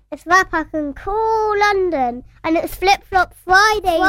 It's Rapper and Cool London, and it's Flip Flop Friday.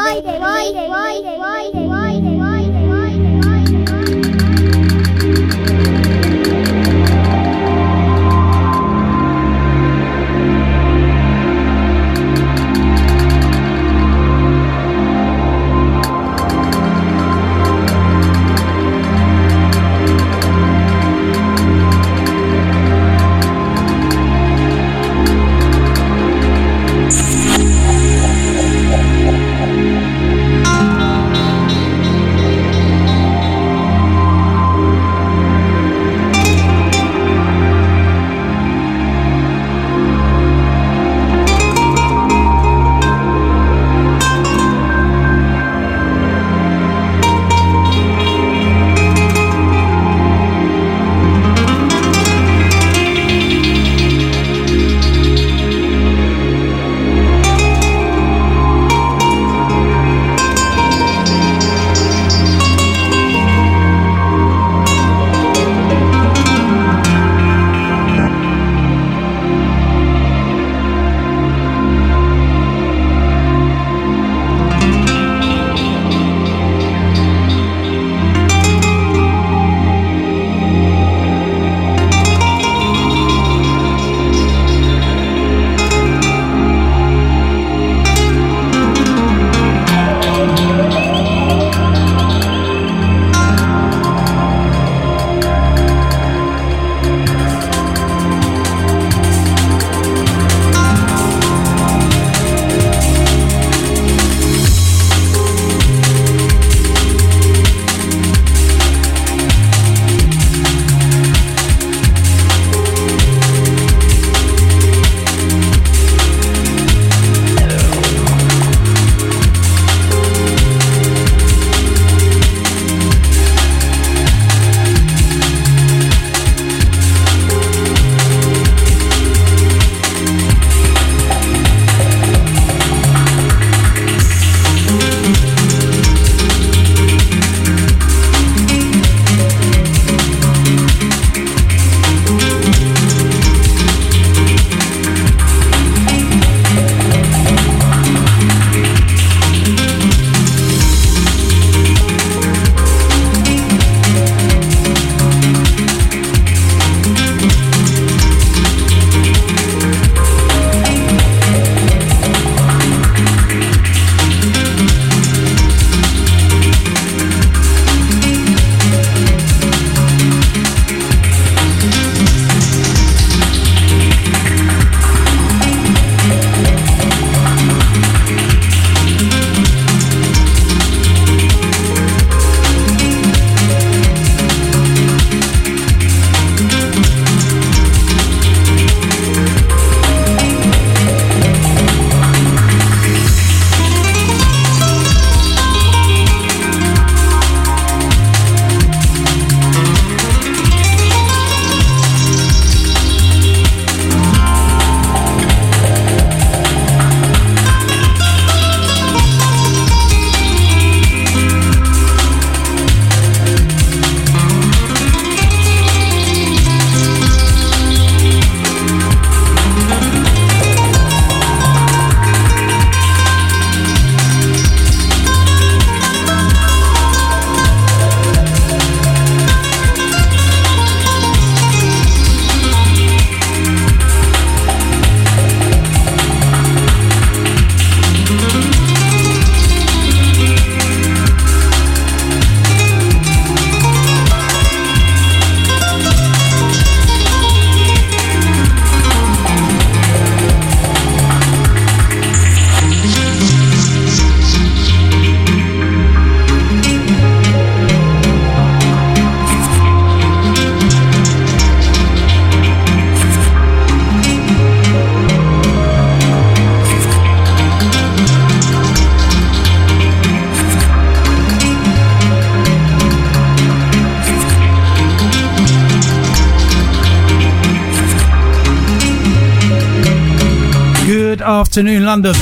Afternoon London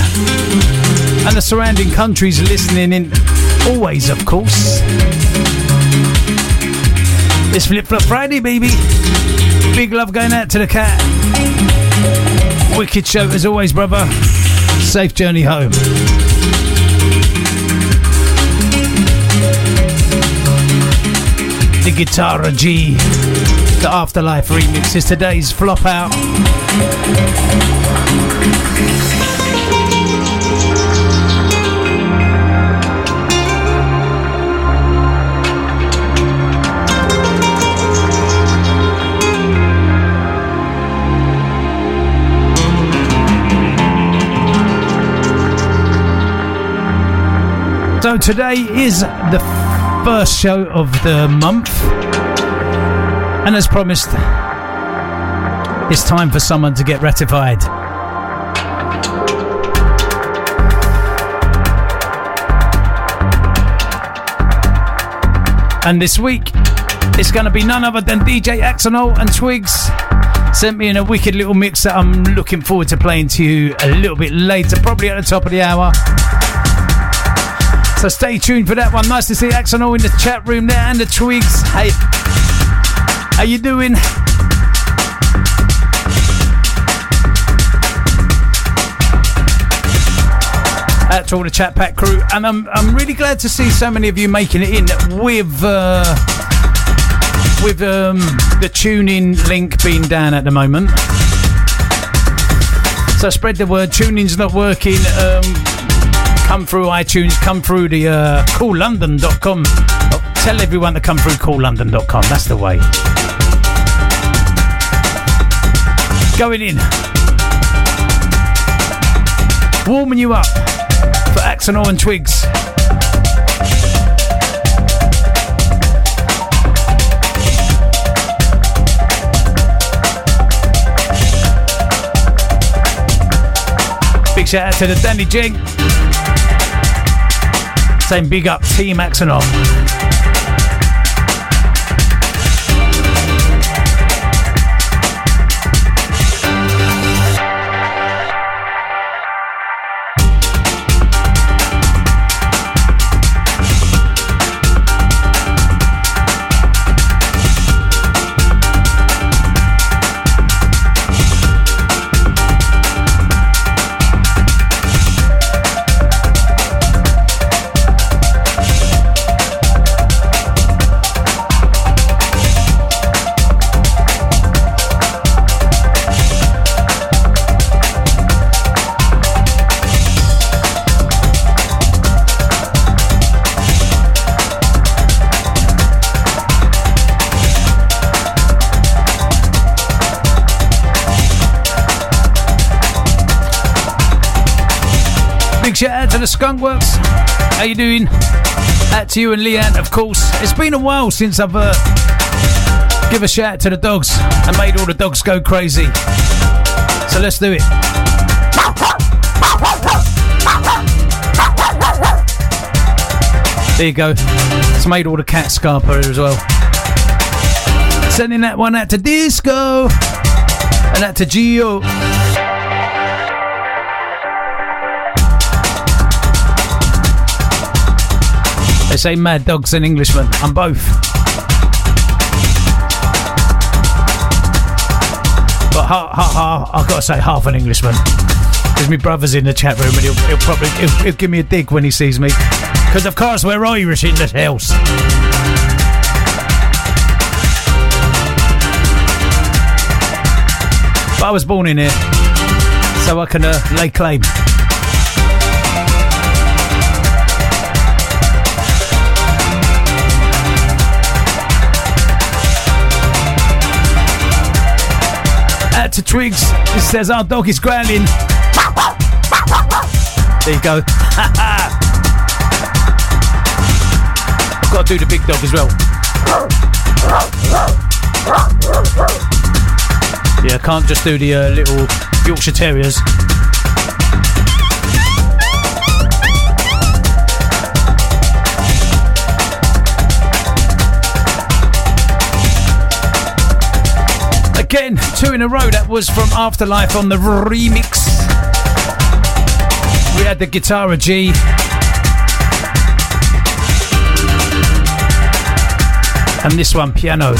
and the surrounding countries listening in, always of course. It's Flip Flop Friday, baby. Big love going out to the cat. Wicked show as always, brother. Safe journey home. The Guitar G, the Afterlife remix is today's flop out. So today is the first show of the month, and as promised, it's time for someone to get ratified. And this week, it's going to be none other than DJ Axonol and Twigs. Sent me in a wicked little mix that I'm looking forward to playing to you a little bit later, probably at the top of the hour. So stay tuned for that one. Nice to see Axonol in the chat room there and the Twigs. Hey, how you doing? Out to all the chat pack crew, and I'm really glad to see so many of you making it in with the tune-in link being down at the moment. So spread the word. Tuning's not working. Come through iTunes, come through the coollondon.com. Oh, tell everyone to come through coollondon.com. That's the way. Going in. Warming you up for Axonol and Twigs. Big shout out to the Danny Jig. Saying big up Team Axonol. Shout out to the Skunkworks. How you doing? Out to you and Leanne, of course. It's been a while since I've give a shout out to the dogs and made all the dogs go crazy. So let's do it. There you go. It's made all the cats scarper as well. Sending that one out to Disco and out to Gio. They say mad dogs and Englishmen. I'm both. But I've got to say half an Englishman. Because my brother's in the chat room and he'll give me a dig when he sees me. Because of course we're Irish in this house. But I was born in here, so I can lay claim. Out to Twigs. It says our dog is growling. There you go. I've got to do the big dog as well. Yeah, I can't just do the little Yorkshire Terriers. Again, 2 in a row. That was from Afterlife on the remix. We had the Guitar G. And this one, Piano.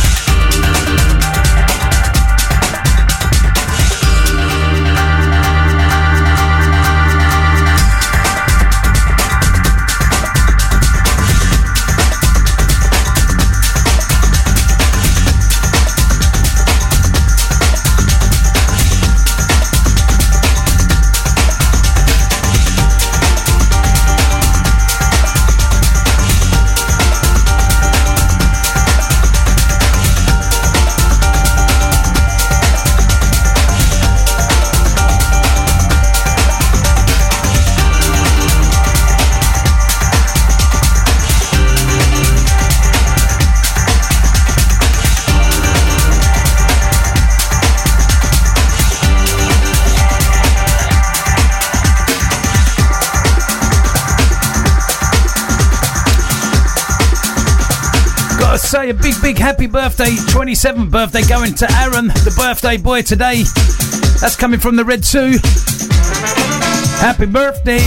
say a big happy birthday, 27th birthday going to Aaron, the birthday boy today. That's coming from the Red 2. Happy birthday.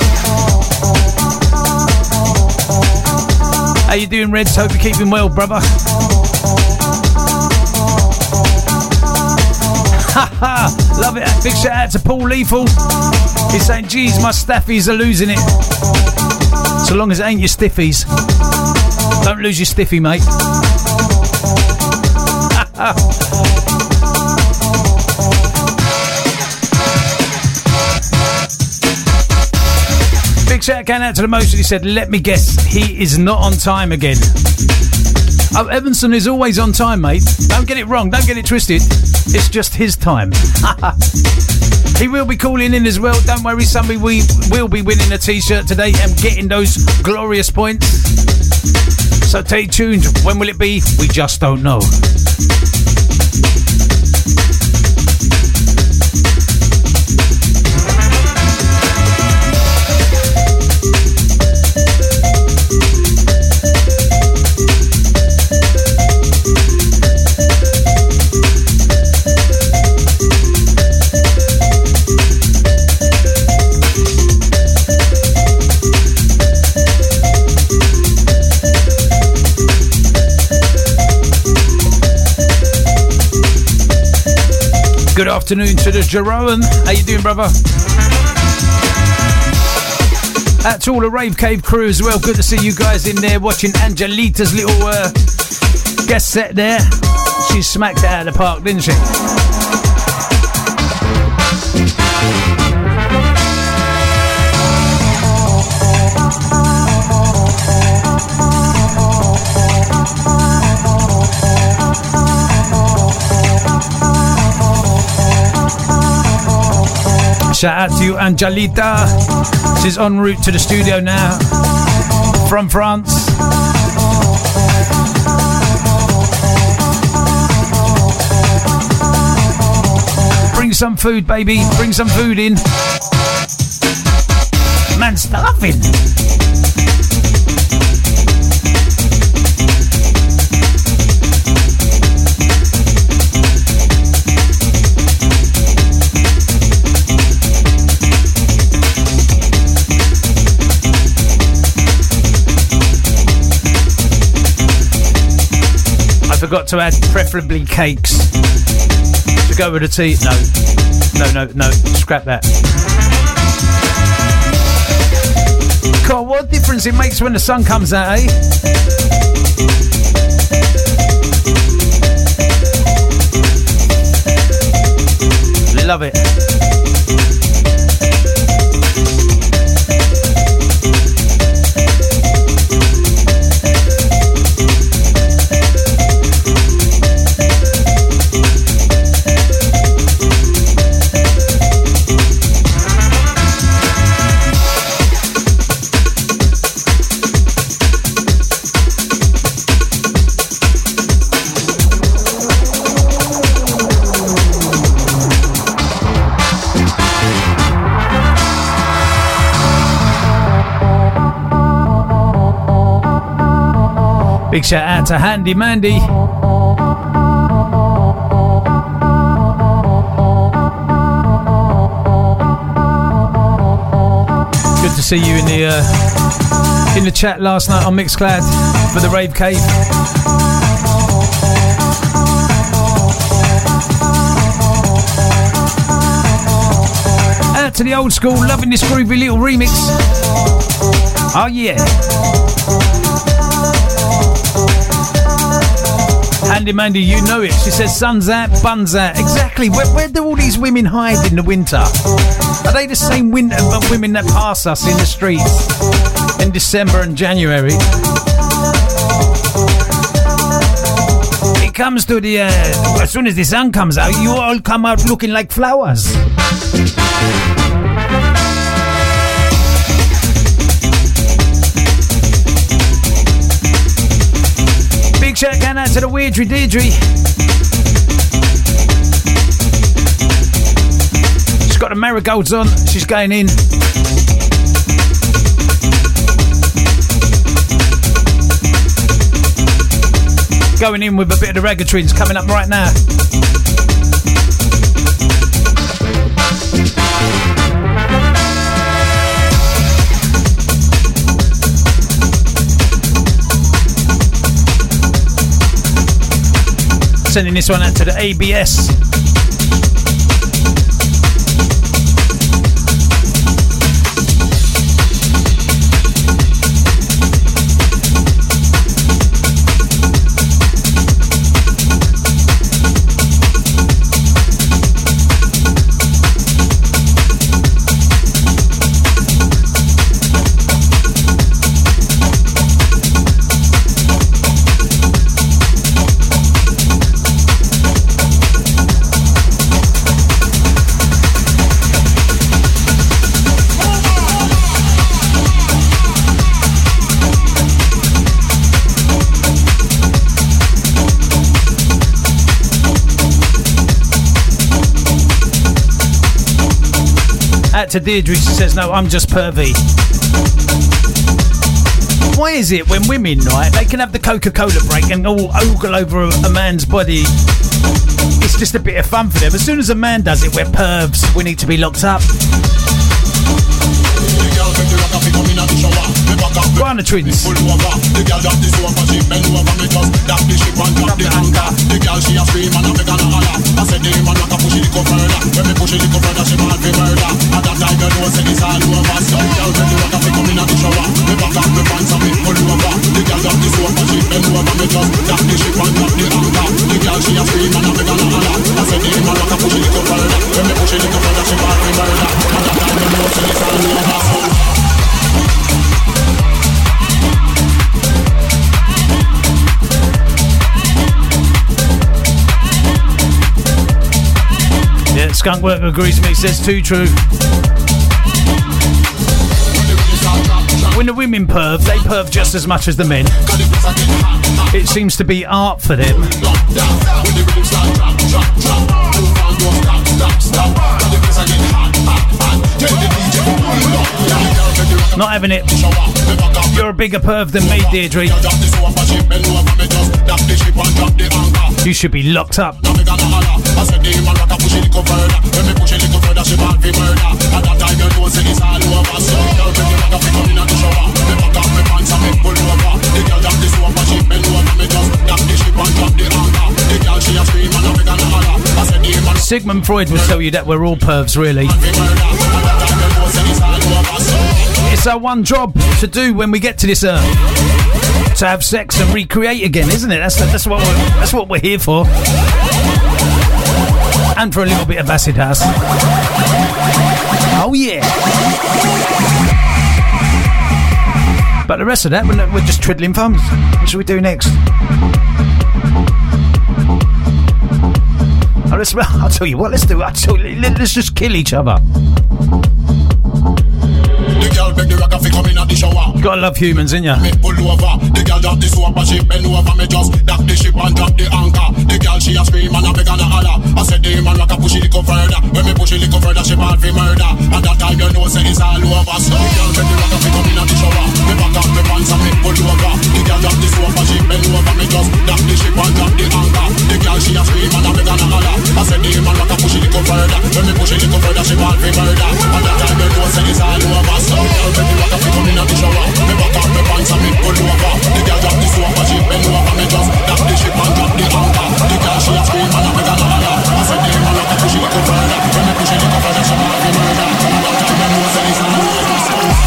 How you doing, Reds? Hope you're keeping well, brother. Ha! Love it. Big shout out to Paul Lethal. He's saying, geez, my staffies are losing it. So long as it ain't your stiffies. Don't lose your stiffy, mate. Big shout out to the motion. He said, let me guess, he is not on time again. Oh, Evanson is always on time, mate. Don't get it wrong. Don't get it twisted. It's just his time. He will be calling in as well. Don't worry, somebody we will be winning a t-shirt today and getting those glorious points. So stay tuned. When will it be? We just don't know. Good afternoon to the Jeroen. How you doing, brother? That's all the Rave Cave crew as well. Good to see you guys in there watching Angelita's little guest set there. She smacked it out of the park, didn't she? Shout out to you, Angelita. She's en route to the studio now from France. Bring some food, baby. Bring some food in. Man, starving. Forgot to add preferably cakes to go with the tea. No, scrap that. God, what difference it makes when the sun comes out, eh? Love it. Big shout out to Handy Mandy. Good to see you in the chat last night on Mixcloud for the Rave Cave. Out to the old school, loving this groovy little remix. Oh yeah. Handy Mandy, you know it. She says sun's out, bun's out. Exactly. Where do all these women hide in the winter? Are they the same women that pass us in the streets in December and January? It comes to the as soon as the sun comes out, you all come out looking like flowers. Big shout out to the Weirdry Deirdre. She's got the marigolds on. She's going in. Going in with a bit of the Ragga Twins coming up right now. Sending this one out to the ABS. To Deirdre, she says, no, I'm just pervy. Why is it when women, right, they can have the Coca-Cola break and all ogle over a man's body? It's just a bit of fun for them. As soon as a man does it, we're pervs. We need to be locked up. Go on, the Twins. The girl drop this over, she bend over me just drop the ship and drop the anchor. The girl she a scream and a beg and a holler. I said the man like a push it further. When me push it further, she ball for murder. At that time you know say it's all over. So the girl bend over, she come in at the shower. Me back up, me pants and me pull over. The girl drop this over, she bend over me just drop the ship and drop the anchor. The girl she a scream and a beg and a holler. I said the man like a push it further. When me push it further, she ball for murder. At that time you know say it's all over. Yeah, Skunkwork agrees with me, says too true. When the women perv, they perv just as much as the men. It seems to be art for them. Not having it. You're a bigger perv than me, Deirdre. You should be locked up. Sigmund Freud would tell you that we're all pervs, really. It's our one job to do when we get to this earth. To have sex and recreate again, isn't it? That's what we're here for. And for a little bit of acid house. Oh yeah. But the rest of that, we're just twiddling thumbs. What should we do next? I'll tell you what. Let's just kill each other. Gotta love humans, ain't ya? Me pull over, the girl drop the soap and she bend over me just dock the ship and drop the anchor. The girl she a scream and a beg and a holler. I said the man like a push it little further. When me push it little further, she ball for murder. At that time you know say it's all over. So the girl bend the rock and fi come in at the shower. Me back up me pants and me pull over. The girl drop the soap and she bend over me just dock the ship and drop the anchor. The girl she a scream and a beg and a holler. I said the man like a push it little further. When me push it little further, she ball for murder. At that time you know say it's all over. So the girl bend the rock and fi come in at the shower. Me back up me pants and me pull over. The girl drop the soap and she bend over me just dock the ship and drop the anchor. The girl she a scream and a beg and a holler. I said the man like a push it little further. When me push it little further, she ball for murder. At that time you know say it's all over.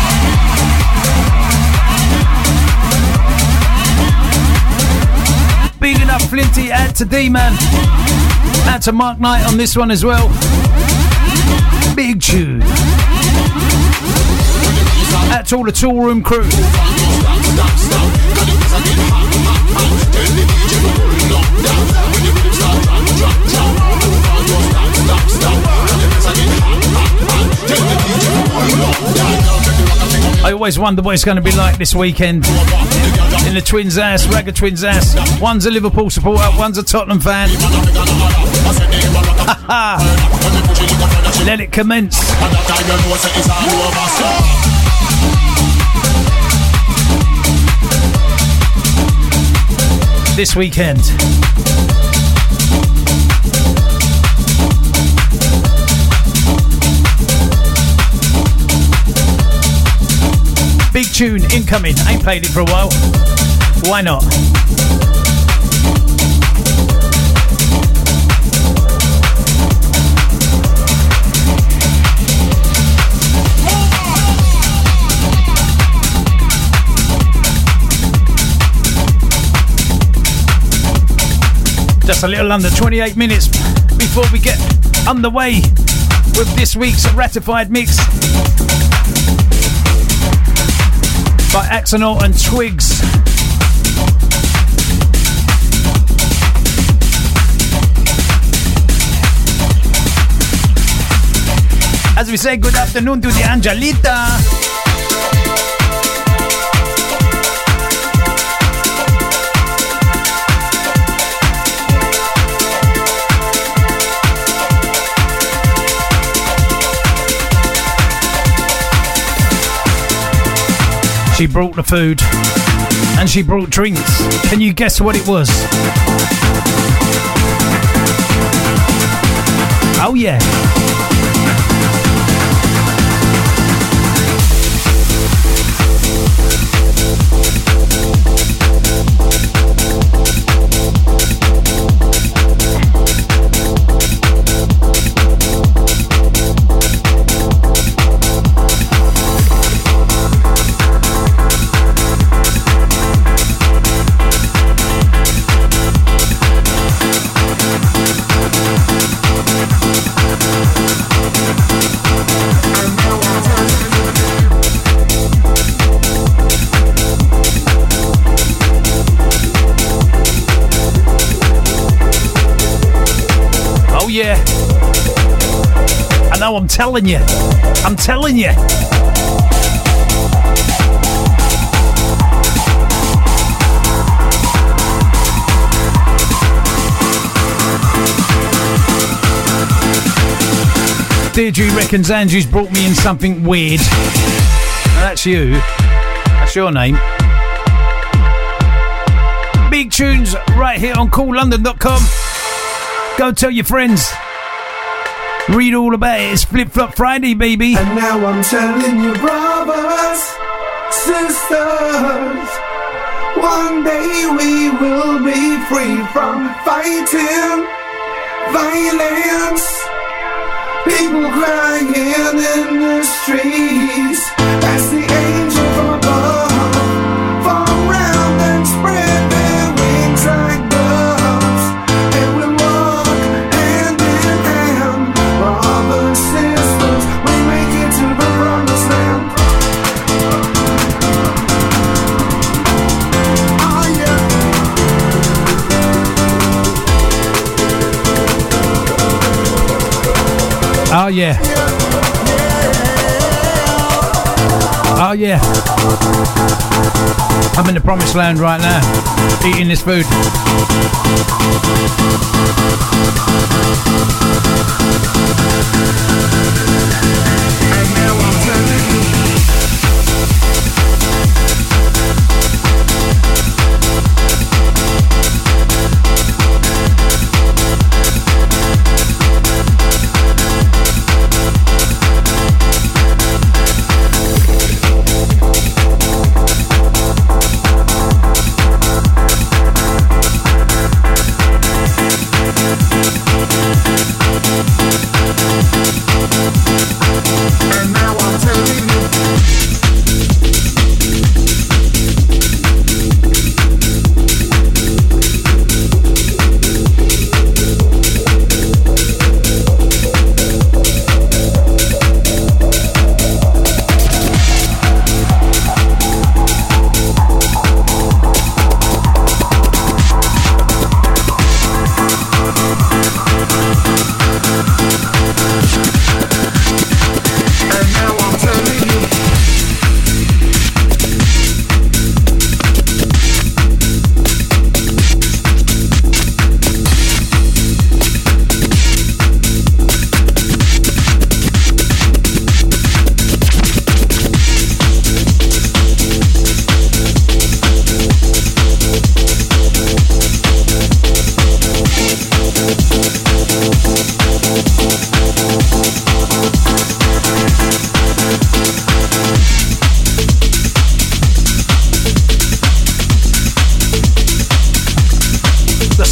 Bigging up Flinty, out to D-Man, out to Mark Knight on this one as well. Big tune. Out to all the Tool Room crew. I always wonder what it's going to be like this weekend in the Twins' ass, Ragga Twins' ass. One's a Liverpool supporter, one's a Tottenham fan. Let it commence. this weekend. Big tune incoming. Ain't played it for a while. Why not? Just a little under 28 minutes before we get underway with this week's ratified mix by Axonal and Twigs. As we say, good afternoon to the Angelita. She brought the food and she brought drinks. Can you guess what it was? Oh yeah. Yeah, I know, I'm telling you. Deirdre reckons Andrew's brought me in something weird. Now that's you. That's your name. Big tunes right here on CoolLondon.com. Go tell your friends. Read all about it. It's Flip Flop Friday, baby. And now I'm telling you, brothers, sisters, one day we will be free from fighting, violence, people crying in the streets. As the angel from above fall around and spread their wings like doves, and we walk hand in hand, brothers, sisters, we make it to the promised land. Oh yeah. Oh yeah. Oh yeah. I'm in the promised land right now, eating this food. And now I'm telling you.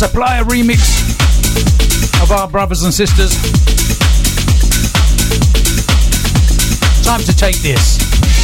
Supplier remix of our brothers and sisters. Time to take this.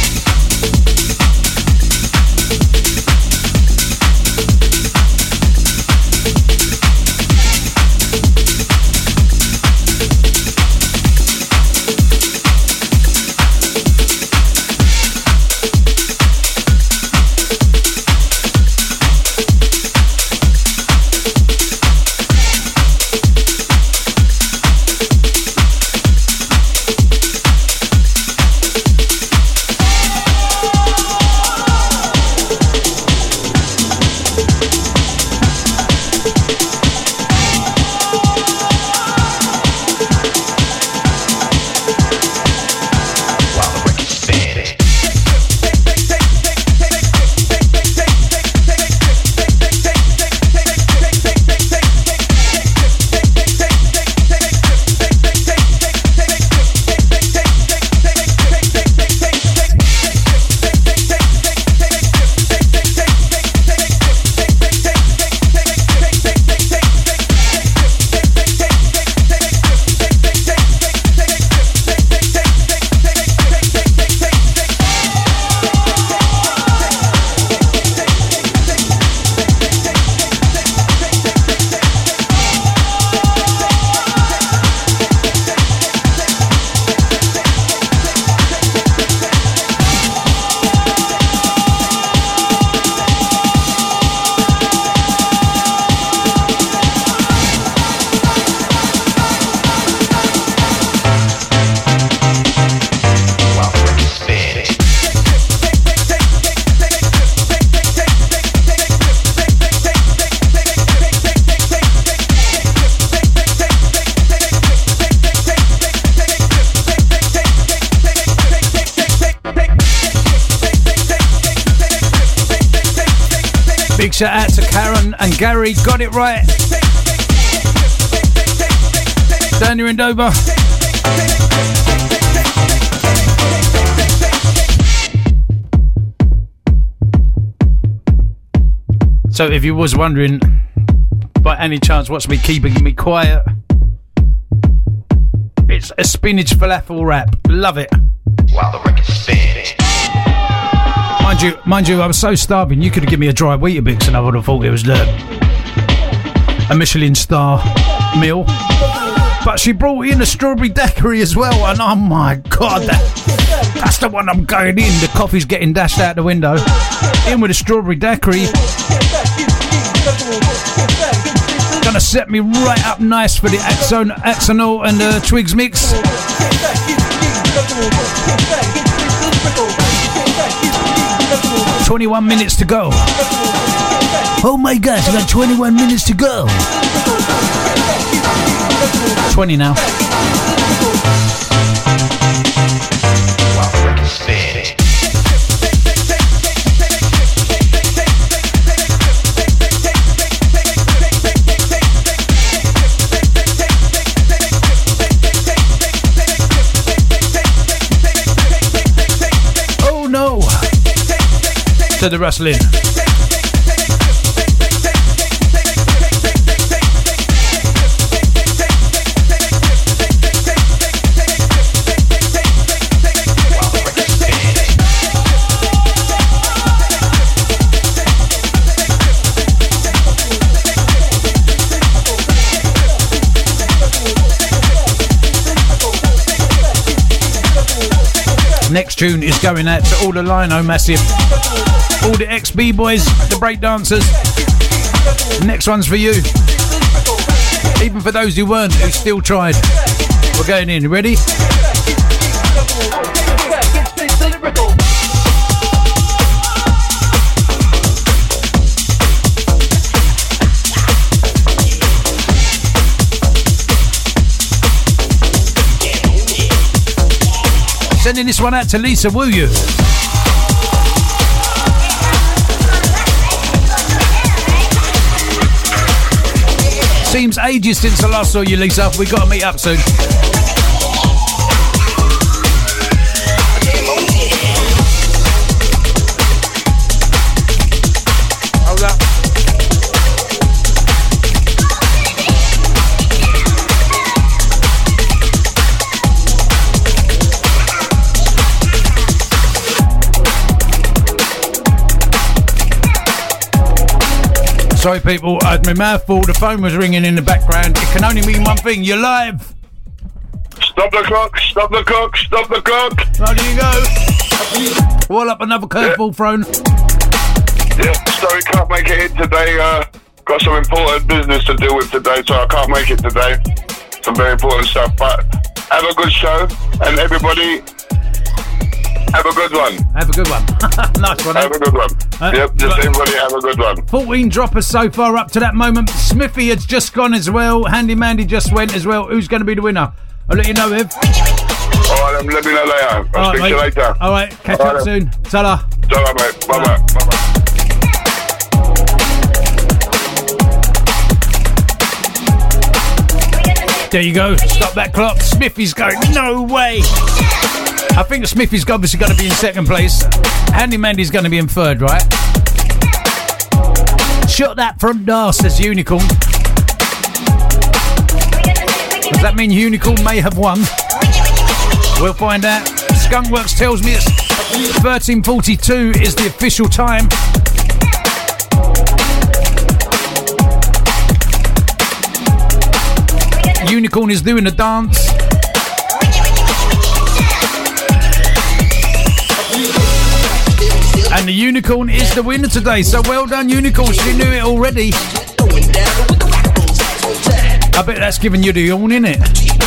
Shout out to Karen and Gary, got it right. Down here in Dover. So if you was wondering, by any chance, what's me keeping me quiet? It's a spinach falafel wrap. Love it. While the record's finished. Mind you, I was so starving, you could have given me a dry Weetabix and I would have thought it was a Michelin star meal. But she brought in a strawberry daiquiri as well, and oh my God, that's the one I'm going in. The coffee's getting dashed out the window. In with a strawberry daiquiri. Gonna set me right up nice for the Axonal and the Twigs mix. 21 minutes to go. Oh my gosh, I got 21 minutes to go. 20 now. Oh no. To the rustling. Next tune is going out to all the Lino Massive, all the ex-B-boys, the break dancers. Next one's for you. Even for those who weren't, who still tried. We're going in. Ready? Sending this one out to Lisa, will you? Seems ages since I last saw you, Lisa. We've got to meet up soon. Hold up. Sorry, people, I had my mouth full. The phone was ringing in the background. It can only mean one thing. You're live. Stop the clock, stop the clock, stop the clock. Right, there you go. Wall up, another curveball thrown. Yeah, sorry, can't make it in today. Got some important business to deal with today, so I can't make it today. Some very important stuff, but have a good show, and everybody, have a good one. Have a good one. Nice one. Have a good one. Yep, just everybody have a good one. 14 droppers so far up to that moment. Smithy has just gone as well. Handy Mandy just went as well. Who's going to be the winner? I'll let you know, Ev. All right, let me know later. I'll speak to you later. All right, catch up soon. Ta-ra. Ta-ra, mate. Bye-bye. Bye-bye. There you go. Stop that clock. Smithy's going. No way. I think Smithy's obviously going to be in second place. Handy Mandy's going to be in third, right? Shut that front door, says Unicorn. Does that mean Unicorn may have won? We'll find out. Skunkworks tells me it's 13:42 is the official time. Unicorn is doing the dance. And the Unicorn is the winner today. So well done, Unicorn. She knew it already. I bet that's giving you the yawn, innit?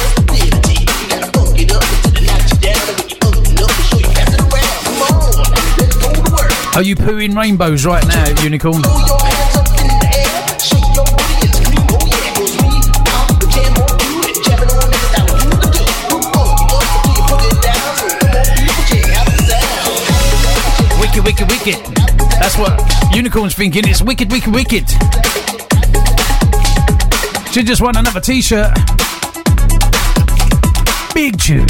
Are you pooing rainbows right now, Unicorn? Wicked, wicked, wicked. That's what Unicorn's thinking. It's wicked, wicked, wicked. She just won another t-shirt. Big tune.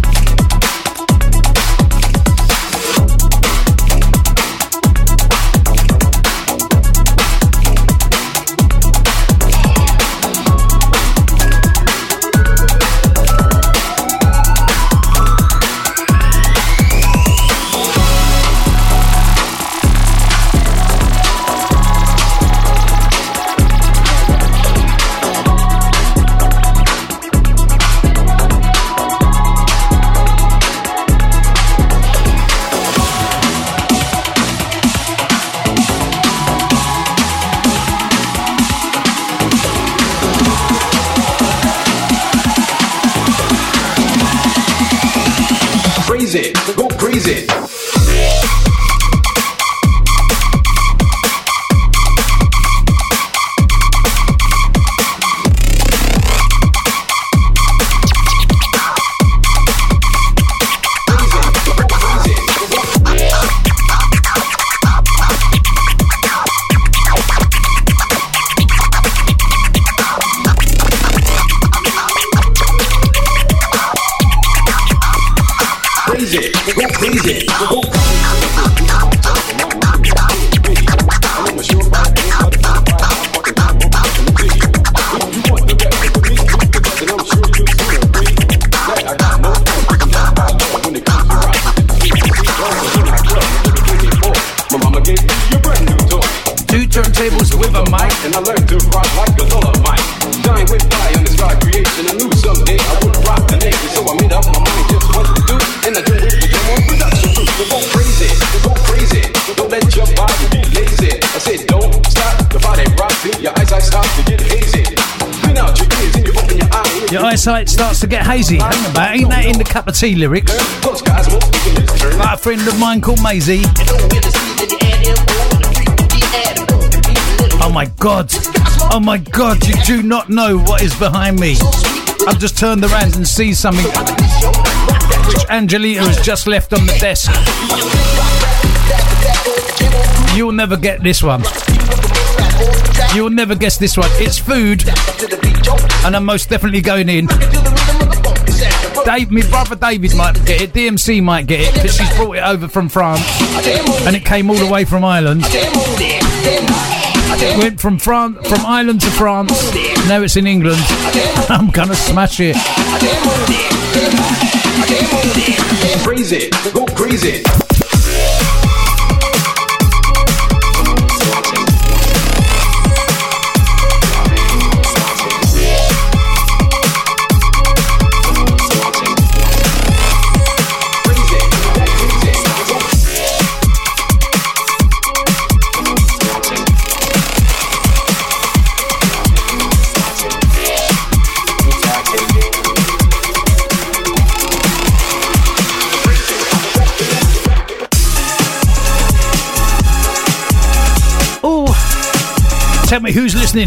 Go crazy. Turntables with a mic, and I learned to rock like a Dolomite. Dying with fire on this God creation. I knew someday I would rock the nation, so I made up my mind just what to do, and I do it with your own production crew. So go crazy, go crazy. Don't let your body be lazy. I said don't stop, the body rock till your eyesight starts to get hazy. Clean out your ears and you open your eyes. Your eyesight starts to get hazy. Hang about, ain't that in the cup of tea lyrics? Like a friend of mine called Maisie. Oh my God, oh my God, you do not know what is behind me. I've just turned around and see something which Angelita has just left on the desk. You'll never get this one. You'll never guess this one. It's food, and I'm most definitely going in. Dave, my brother David might get it, DMC might get it, because she's brought it over from France, and it came all the way from Ireland. It went from Ireland to France. Now it's in England. I'm gonna smash it. Crazy, go crazy. Tell me who's listening.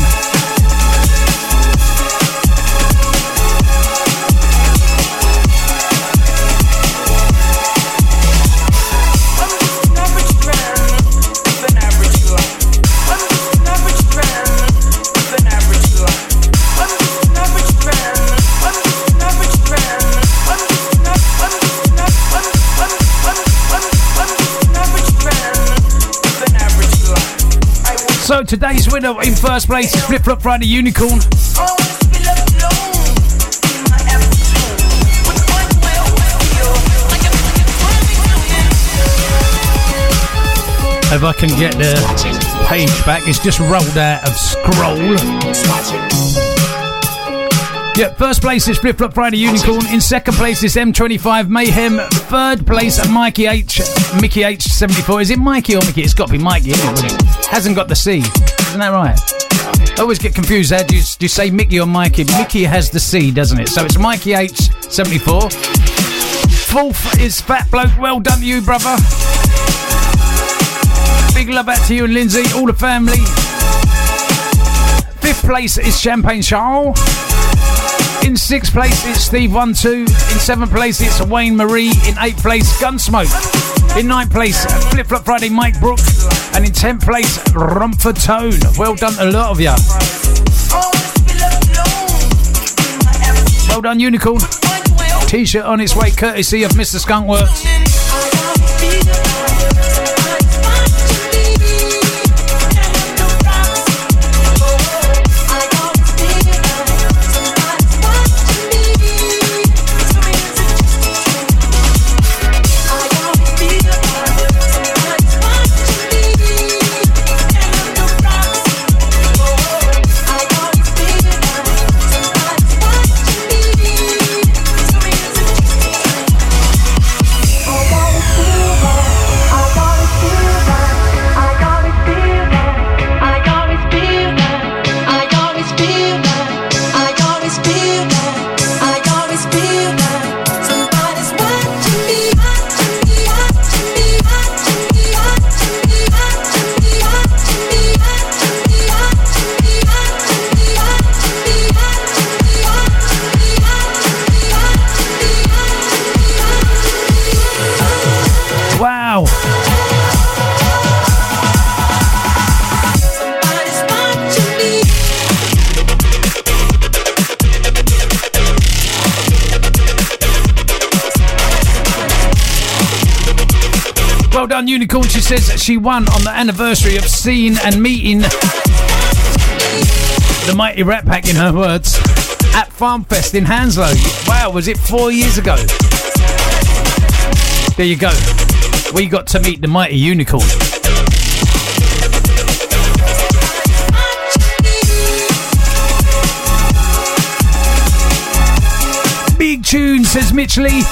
So today's winner in first place is Flip Flop Friday Unicorn. If I can get the page back, it's just rolled out of scroll. Yeah, first place is Flip Flop Friday Unicorn. In second place is M25 Mayhem. Third place, Mickey H74. Is it Mikey or Mickey? It's got to be Mikey, isn't it? Hasn't got the C. Isn't that right? I always get confused. How do you say Mickey or Mikey? Mickey has the C, doesn't it? So it's Mikey H74. Fourth is Fat Bloke. Well done to you, brother. Big love out to you and Lindsay, all the family. Fifth place is Champagne Charles. In sixth place, it's Steve12. In seventh place, it's Wayne Marie. In eighth place, Gunsmoke. In ninth place, Flip Flop Friday, Mike Brook. And in 10th place, Romford Tone. Well done to a lot of ya. Well done, Unicorn. T-shirt on its way, courtesy of Mr. Skunkworks. Well done, Unicorn. She says that she won on the anniversary of seeing and meeting the Mighty Rat Pack, in her words, at Farmfest in Hounslow. Wow, was it 4 years ago? There you go. We got to meet the Mighty Unicorn. Big tune, says Mitch Lee.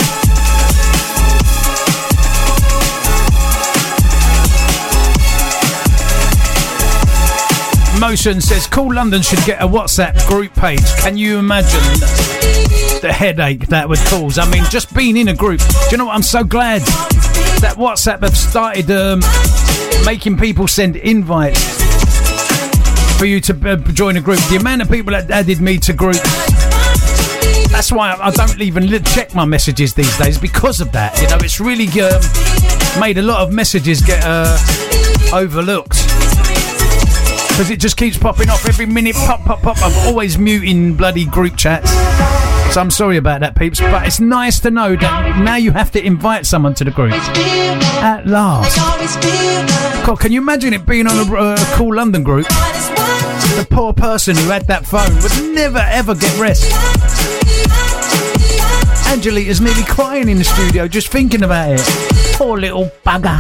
Motion says, Cool London should get a WhatsApp group page. Can you imagine the headache that would cause? I mean, just being in a group. Do you know what? I'm so glad that WhatsApp have started making people send invites for you to join a group. The amount of people that added me to groups, that's why I don't even check my messages these days, because of that. You know, it's really made a lot of messages get overlooked. Because it just keeps popping off every minute, pop. I'm always muting bloody group chats. So I'm sorry about that, peeps. But it's nice to know that now you have to invite someone to the group. At last. God, can you imagine it being on a Cool London group? The poor person who had that phone would never ever get rest. Angelique is nearly crying in the studio just thinking about it. Poor little bugger.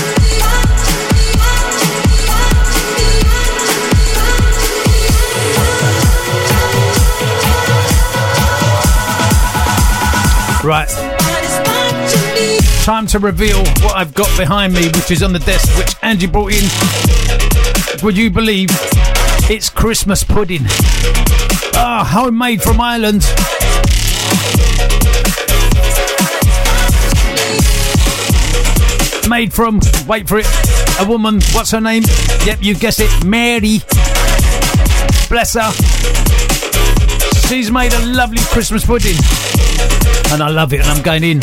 Right, time to reveal what I've got behind me, which is on the desk, which Angie brought in. Would you believe it's Christmas pudding? Homemade from Ireland. Made from, wait for it, a woman, what's her name? Yep, you guess it, Mary. bless her. She's made a lovely Christmas pudding. And I love it, and I'm going in.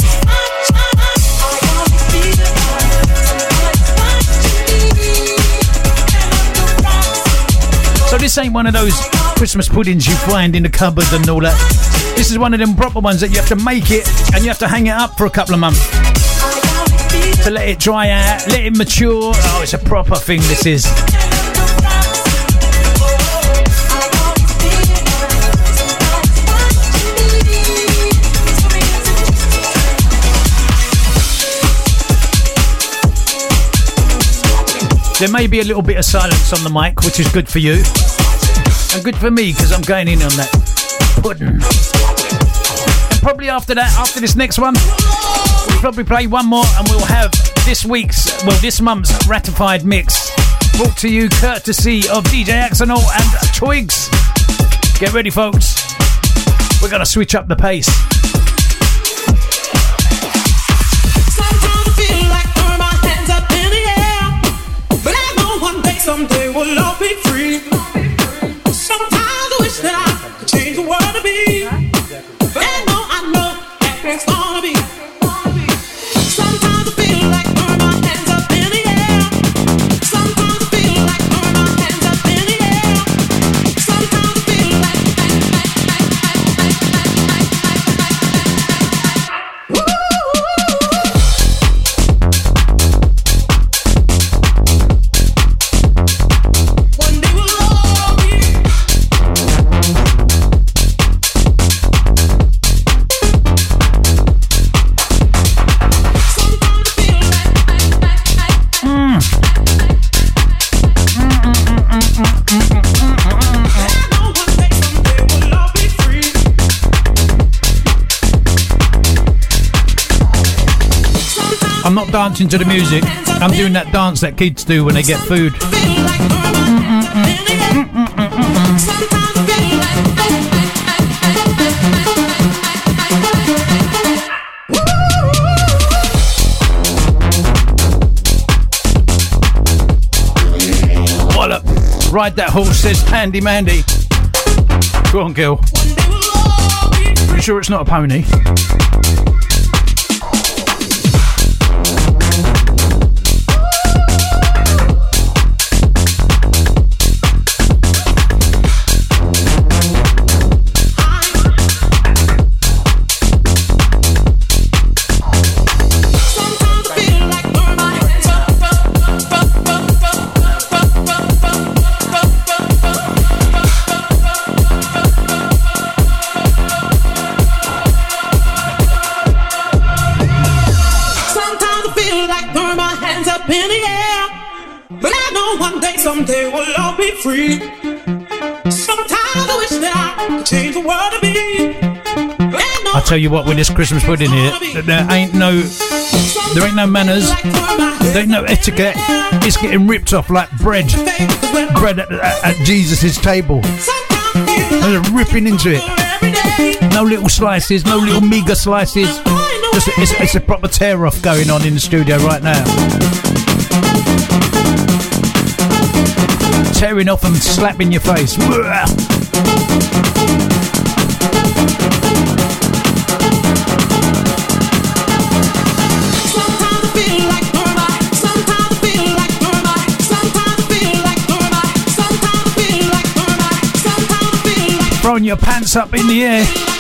So this ain't one of those Christmas puddings you find in the cupboard and all that. This is one of them proper ones that you have to make it and you have to hang it up for a couple of months to let it dry out, let it mature. Oh, it's a proper thing, this is. There may be a little bit of silence on the mic, which is good for you. And good for me, because I'm going in on that pudding. And probably after that, after this next one, we'll probably play one more and we'll have this month's ratified mix. Brought to you courtesy of DJ Axonal and Twigs. Get ready, folks. We're going to switch up the pace. Someday we'll all be free. Sometimes I wish that I could change the world to be. But I know that it's gonna be. Sometimes I feel like throwing my hands up in the air. Sometimes I feel like throwing my hands up in the air. Sometimes I feel like I'm not dancing to the music. I'm doing that dance that kids do when they get food. Wallop. Ride that horse, says Handy Mandy. Go on, girl. You sure it's not a pony? Someday we'll all be free. Sometimes I wish that I could change the world to be. I tell you what, with this Christmas pudding here, there ain't no manners, there ain't no etiquette. It's getting ripped off like bread at Jesus' table. They're ripping into it. No little slices, no little meager slices. Just it's a proper tear off going on in the studio right now. Tearing off and slapping your face. Throwing your pants up in the air.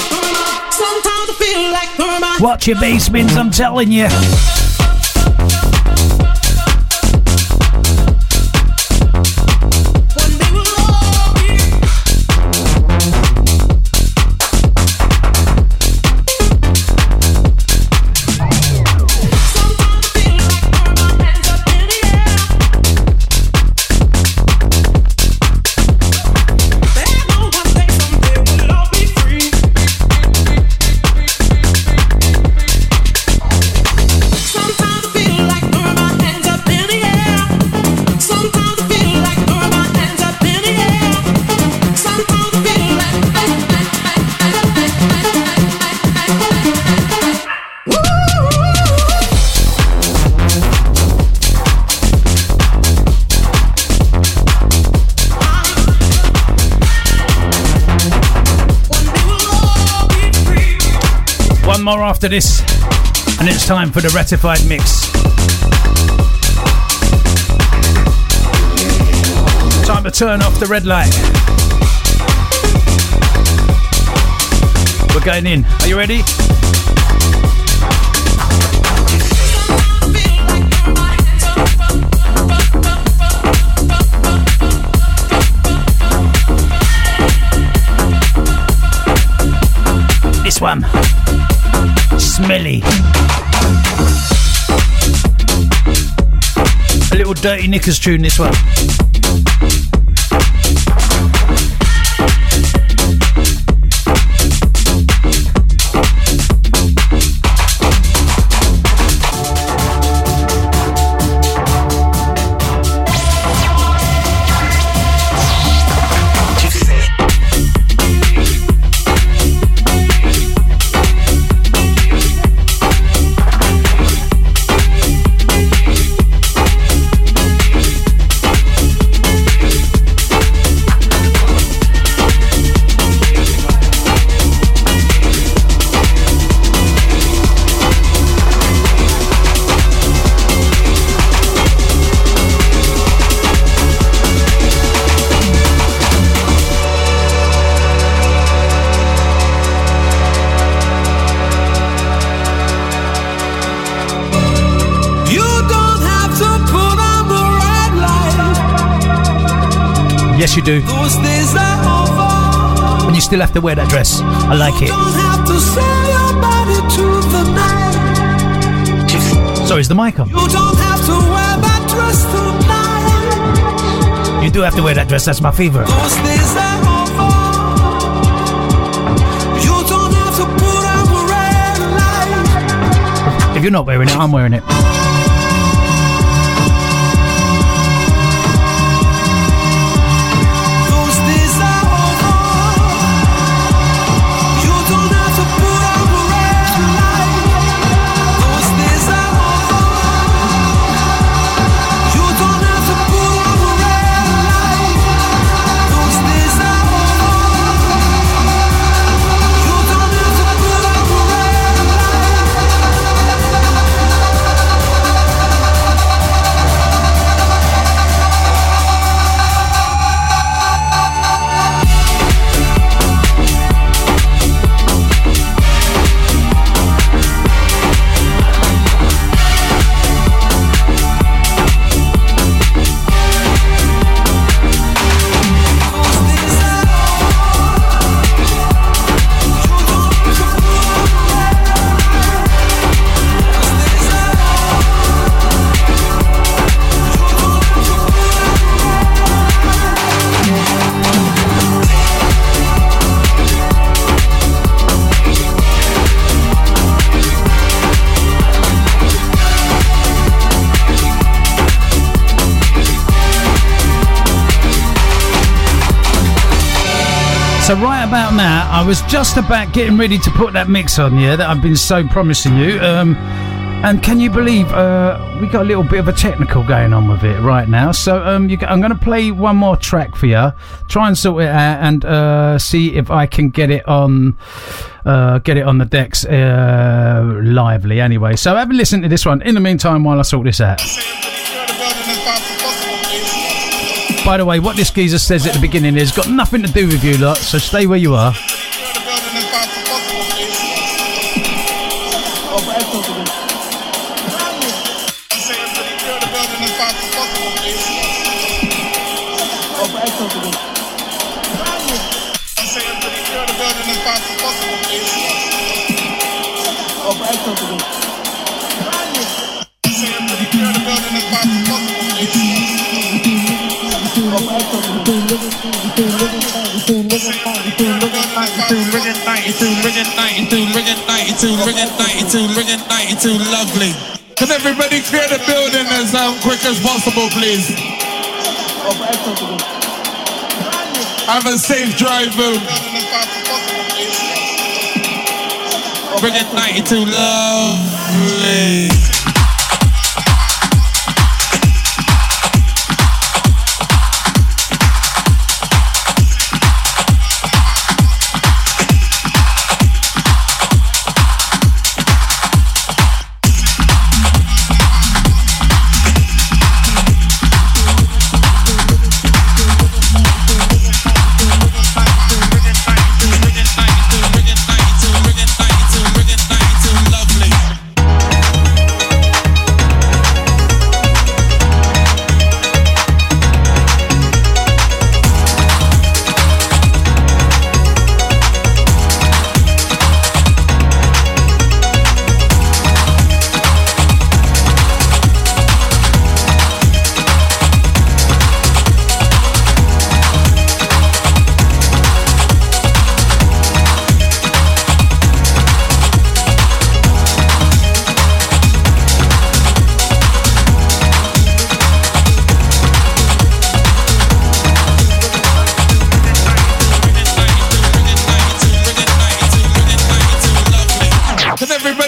Watch your basements, I'm telling you. more after this, and it's time for the Ratified mix. Time to turn off the red light. We're going in. Are you ready? This one. Smelly. A little Dirty Knickers tune, this one. Yes, you do. And you still have to wear that dress. I like it. Sorry, is the mic on? You don't have to wear that dress tonight. You do have to wear that dress. That's my favourite. You don't have to put on a red light. If you're not wearing it, I'm wearing it. So right about now, I was just about getting ready to put that mix on, yeah, that I've been so promising you. And can you believe we got a little bit of a technical going on with it right now. So I'm going to play one more track for you, try and sort it out, and see if I can get it on the decks lively. Anyway, so have a listen to this one in the meantime while I sort this out. By the way, what this geezer says at the beginning has got nothing to do with you lot, so stay where you are. Lovely. Can everybody clear the building as quick as possible, please? Have a safe drive home. Brilliant 92, lovely.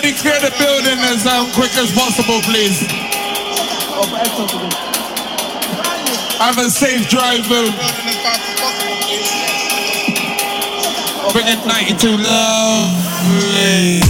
everybody clear the building as quick as possible, please. Have a safe drive, boo. Bring it 92 lovely.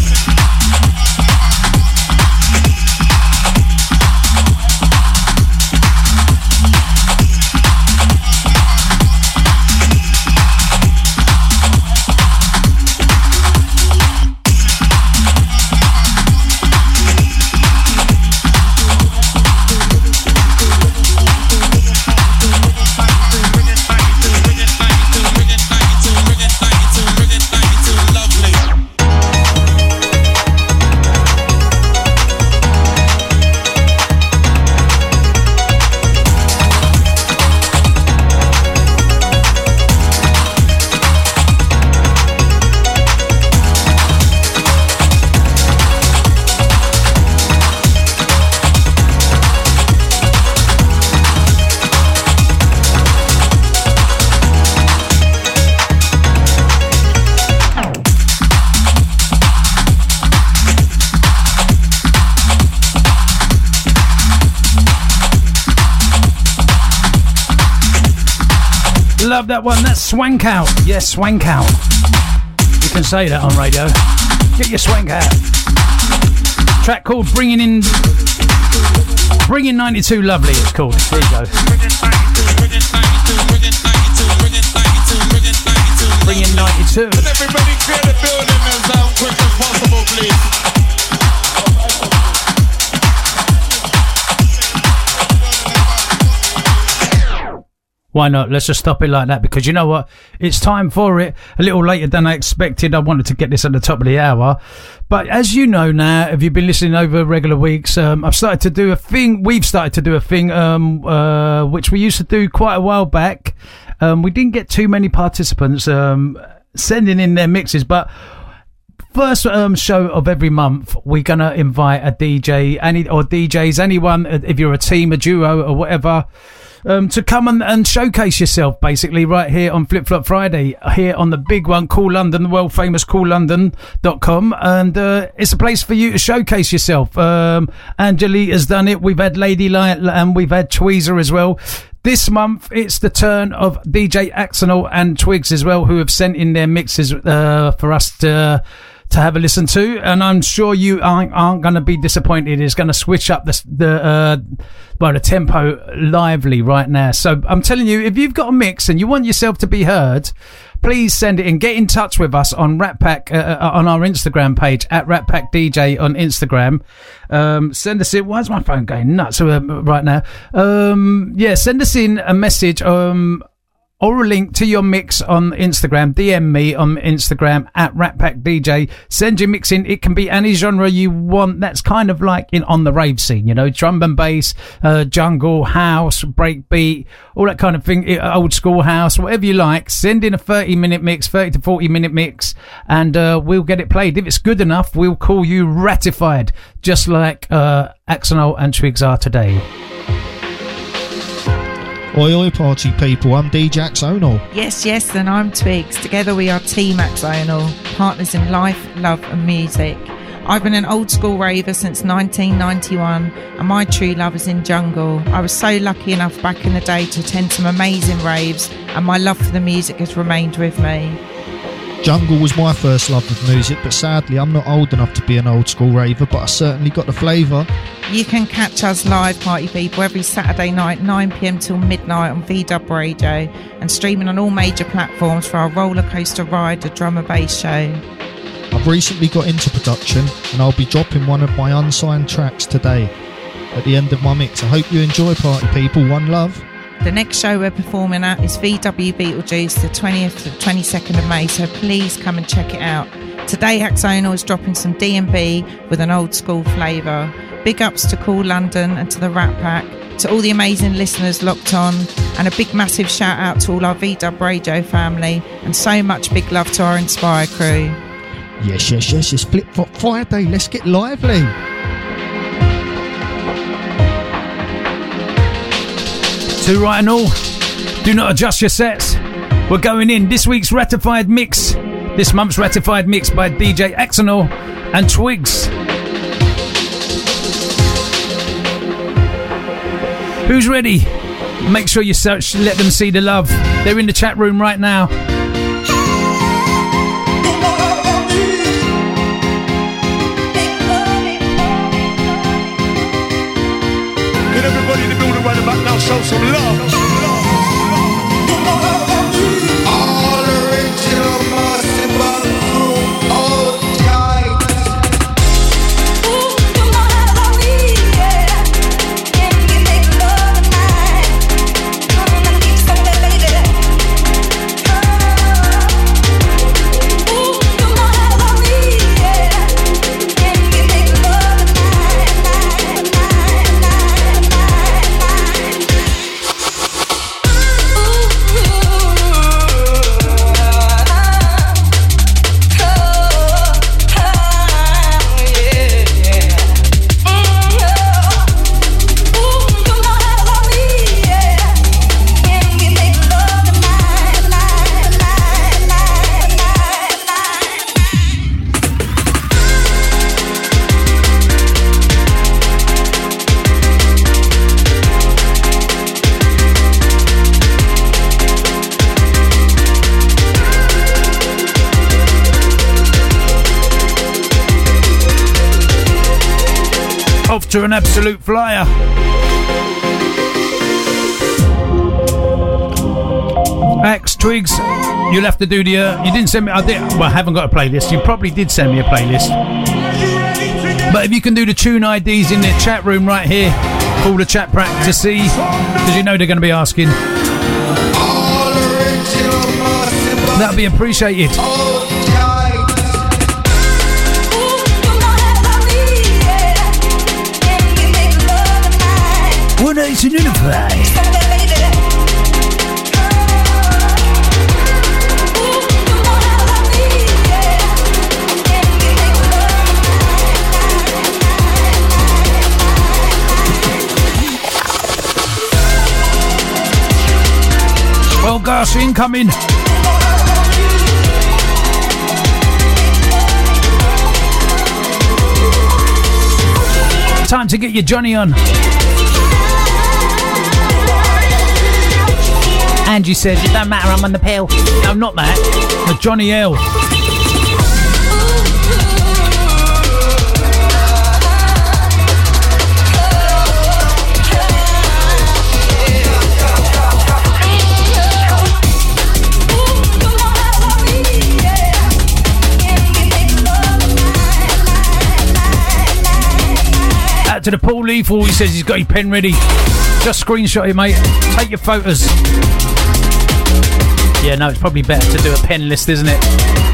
Love that one. That's Swank Out. Yes, Swank Out. You can say that on radio. Get your swank out. Track called Bringing 92 Lovely, it's called. There you go. Bringing 92. And everybody clear the building as quick as possible, please. Why not? Let's just stop it like that, because you know what? It's time for it. A little later than I expected. I wanted to get this at the top of the hour. But as you know now, if you've been listening over regular weeks, I've started to do a thing. We've started to do a thing, which we used to do quite a while back. We didn't get too many participants sending in their mixes, but first show of every month, we're going to invite a DJ, DJs, anyone, if you're a team, a duo or whatever, to come and showcase yourself, basically, right here on Flip Flop Friday, here on the big one, Cool London, the world famous CoolLondon.com, and it's a place for you to showcase yourself. Angelique has done it, we've had Lady Light, and we've had Tweezer as well. This month, it's the turn of DJ Axonal and Twigs as well, who have sent in their mixes for us to have a listen to, and I'm sure you aren't going to be disappointed. It's going to switch up the tempo lively right now. So I'm telling you, if you've got a mix and you want yourself to be heard, please send it in. Get in touch with us on Rat Pack on our Instagram page at Rat Pack DJ on Instagram. Send us in. Why is my phone going nuts right now? Send us in a message. Or a link to your mix on Instagram. DM me on Instagram at RatPackDJ. Send your mix in. It can be any genre you want. That's kind of like on the rave scene, you know, drum and bass, jungle, house, breakbeat, all that kind of thing, old school house, whatever you like. Send in a 30 to 40 minute mix, and we'll get it played. If it's good enough, we'll call you ratified, just like Axonal and Twigs are today. Oi oi party people, I'm DJ Axonal. Yes, and I'm Twigs. Together we are Team Axonal, partners in life, love and music. I've been an old school raver since 1991 and my true love is in jungle. I was so lucky enough back in the day to attend some amazing raves, and my love for the music has remained with me. Jungle was my first love of music, but sadly I'm not old enough to be an old school raver, but I certainly got the flavour. You can catch us live, party people, every Saturday night 9pm till midnight on VDub Radio, and streaming on all major platforms for our roller coaster ride, the drum and bass show. I've recently got into production and I'll be dropping one of my unsigned tracks today at the end of my mix. I hope you enjoy, party people. One love. The next show we're performing at is VW Beetlejuice, the 20th to 22nd of May, so please come and check it out. Today Axonal is dropping some D&B with an old school flavour. Big ups to Cool London and to the Rat Pack, to all the amazing listeners locked on, and a big massive shout out to all our VDub Radio family, and so much big love to our Inspire crew. Yes, it's Flip Flop Friday, let's get lively. Too right and all, do not adjust your sets. We're going in. This week's ratified mix, this month's ratified mix by DJ Axonal and Twigs. Who's ready? Make sure you search, let them see the love. They're in the chat room right now. Get everybody in the building right about now, show some love. All original massive crew, all tight. Off to an absolute flyer. Axe Twigs, you'll have to do the. You didn't send me. I haven't got a playlist. You probably did send me a playlist. But if you can do the tune IDs in the chat room right here, call the chat prac to see, because you know they're going to be asking. That'd be appreciated. One night to unify. Well, gosh, incoming. Time to get your Johnny on. Angie says, it don't matter, I'm on the pill. No, not that. The Johnny L. Out to the Paul Lethal, he says he's got his pen ready. Just screenshot it, mate. Take your photos. Yeah, no, it's probably better to do a pen list, isn't it?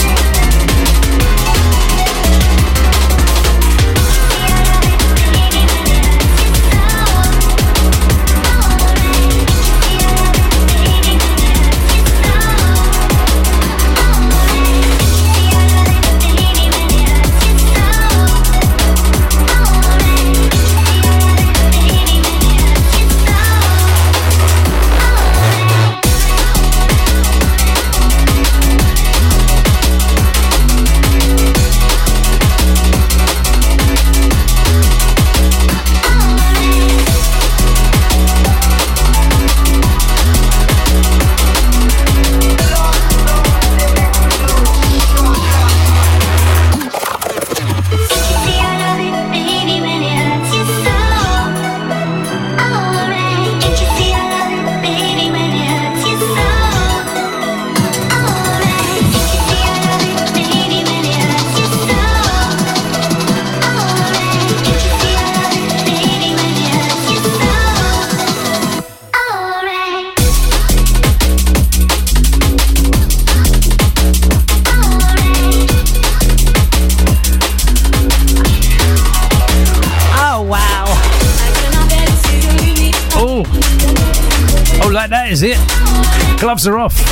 That is it. Gloves are off.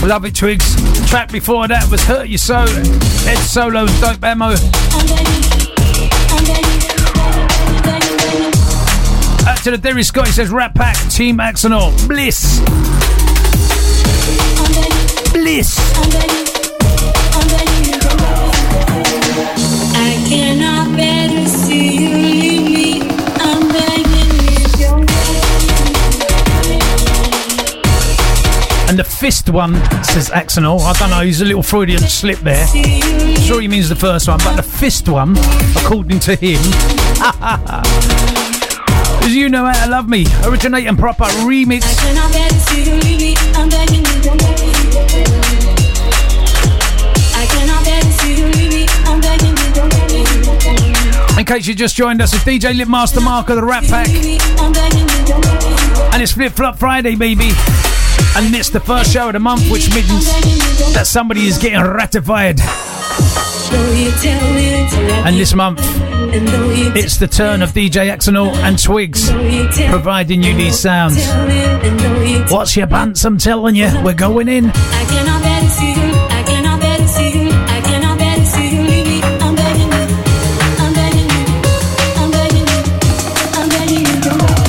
Love it, Twigs. Track before that was Hurt You So. Ed Solo's Dope Ammo. Out to the Derry Scott, he says Rat Pack, Team Axonal. Bliss. Bliss. I cannot bear to see you leave me. I'm begging you. And the fist one says Axonal. I don't know, he's a little Freudian slip there. I'm sure he means the first one, but the fist one, according to him. As you know how to love me. Originate and proper remix. I cannot bear to see you leave me. I'm begging you. I cannot bear to see you leave me. I'm begging you. In case you just joined us, it's DJ Lipmaster Mark of the Rat Pack. And it's Flip Flop Friday, baby. And it's the first show of the month, which means that somebody is getting ratified. And this month, it's the turn of DJ Axonal and Twigs, providing you these sounds. What's your pants? I'm telling you, we're going in. I cannot bear to see you. I cannot bear to see you. I cannot bear to see you leave me. I'm begging you. I'm begging you. I'm begging you. I'm begging you.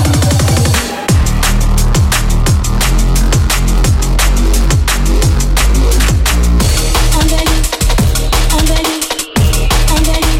I'm begging. I'm begging. I'm begging.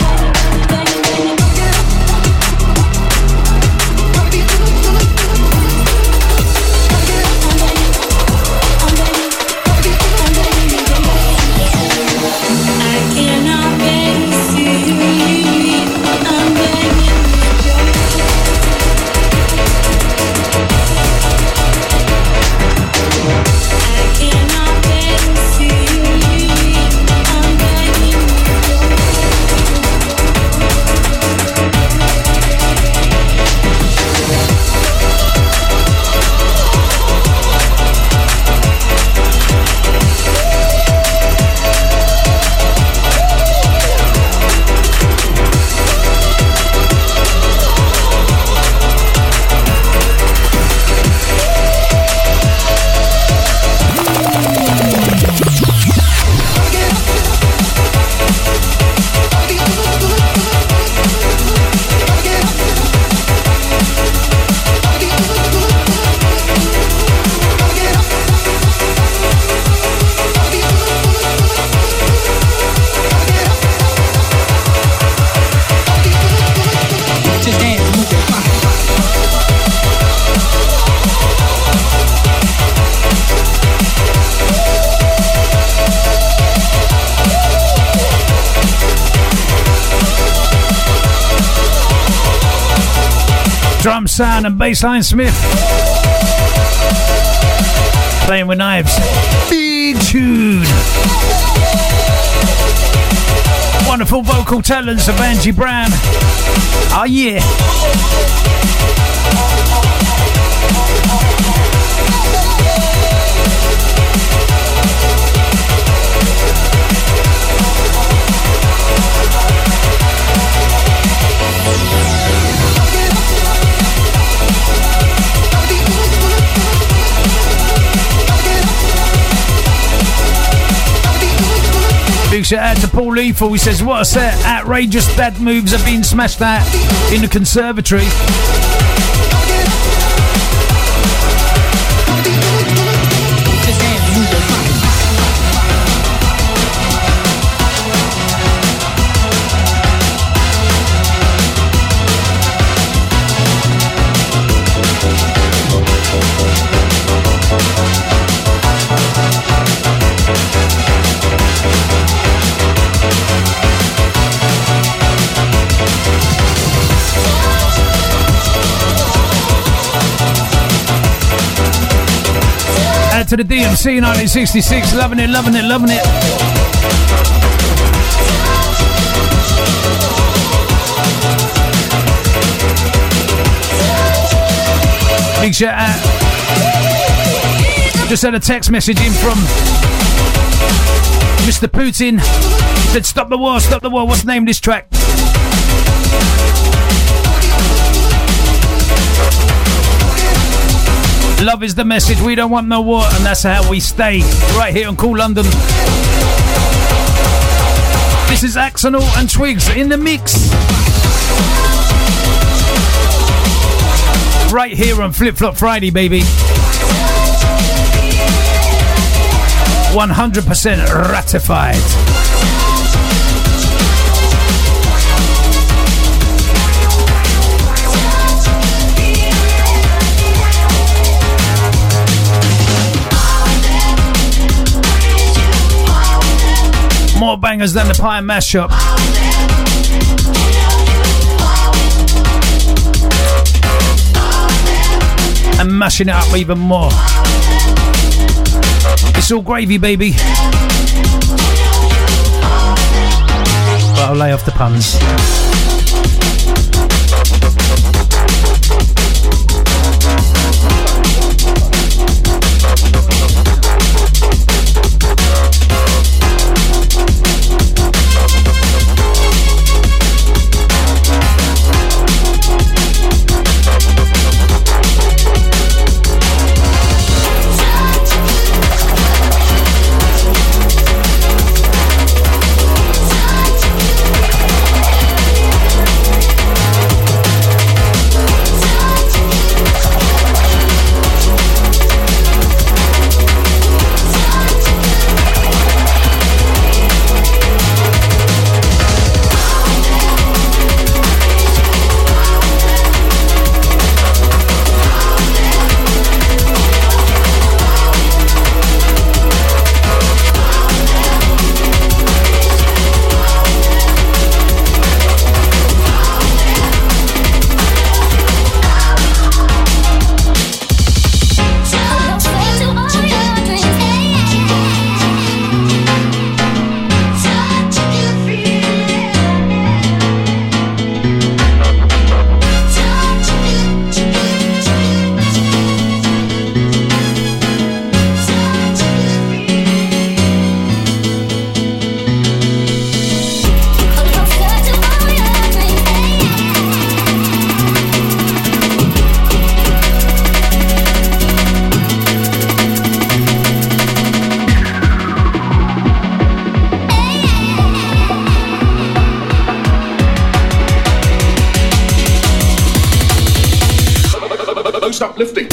Drum sound and bassline Smith. Playing with knives. Big tune. Wonderful vocal talents of Angie Brown. Oh yeah. Big shout out to Paul Lethal. He says, what a set. Outrageous dad moves are being smashed out in the conservatory. To the DMC 1966, loving it, loving it, loving it. Big shout out. Just had a text message in from Mr. Putin. He said, stop the war, stop the war. What's the name of this track? Love is the message. We don't want no war, and that's how we stay. Right here on Cool London. This is Axonal and Twigs in the mix. Right here on Flip Flop Friday, baby. 100% ratified. More bangers than the Pie and Mash Shop. And mashing it up even more. It's all gravy, baby. But I'll lay off the puns. Stop lifting.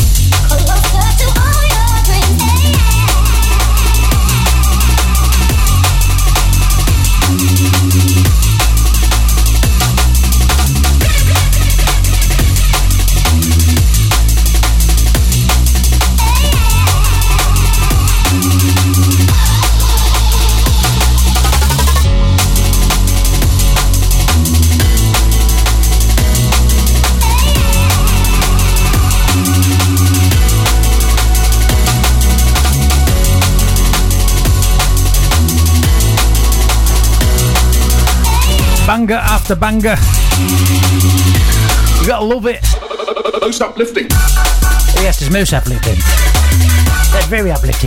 Banger after banger. You gotta love it. Most uplifting. Yes, it's most uplifting. They're very uplifting.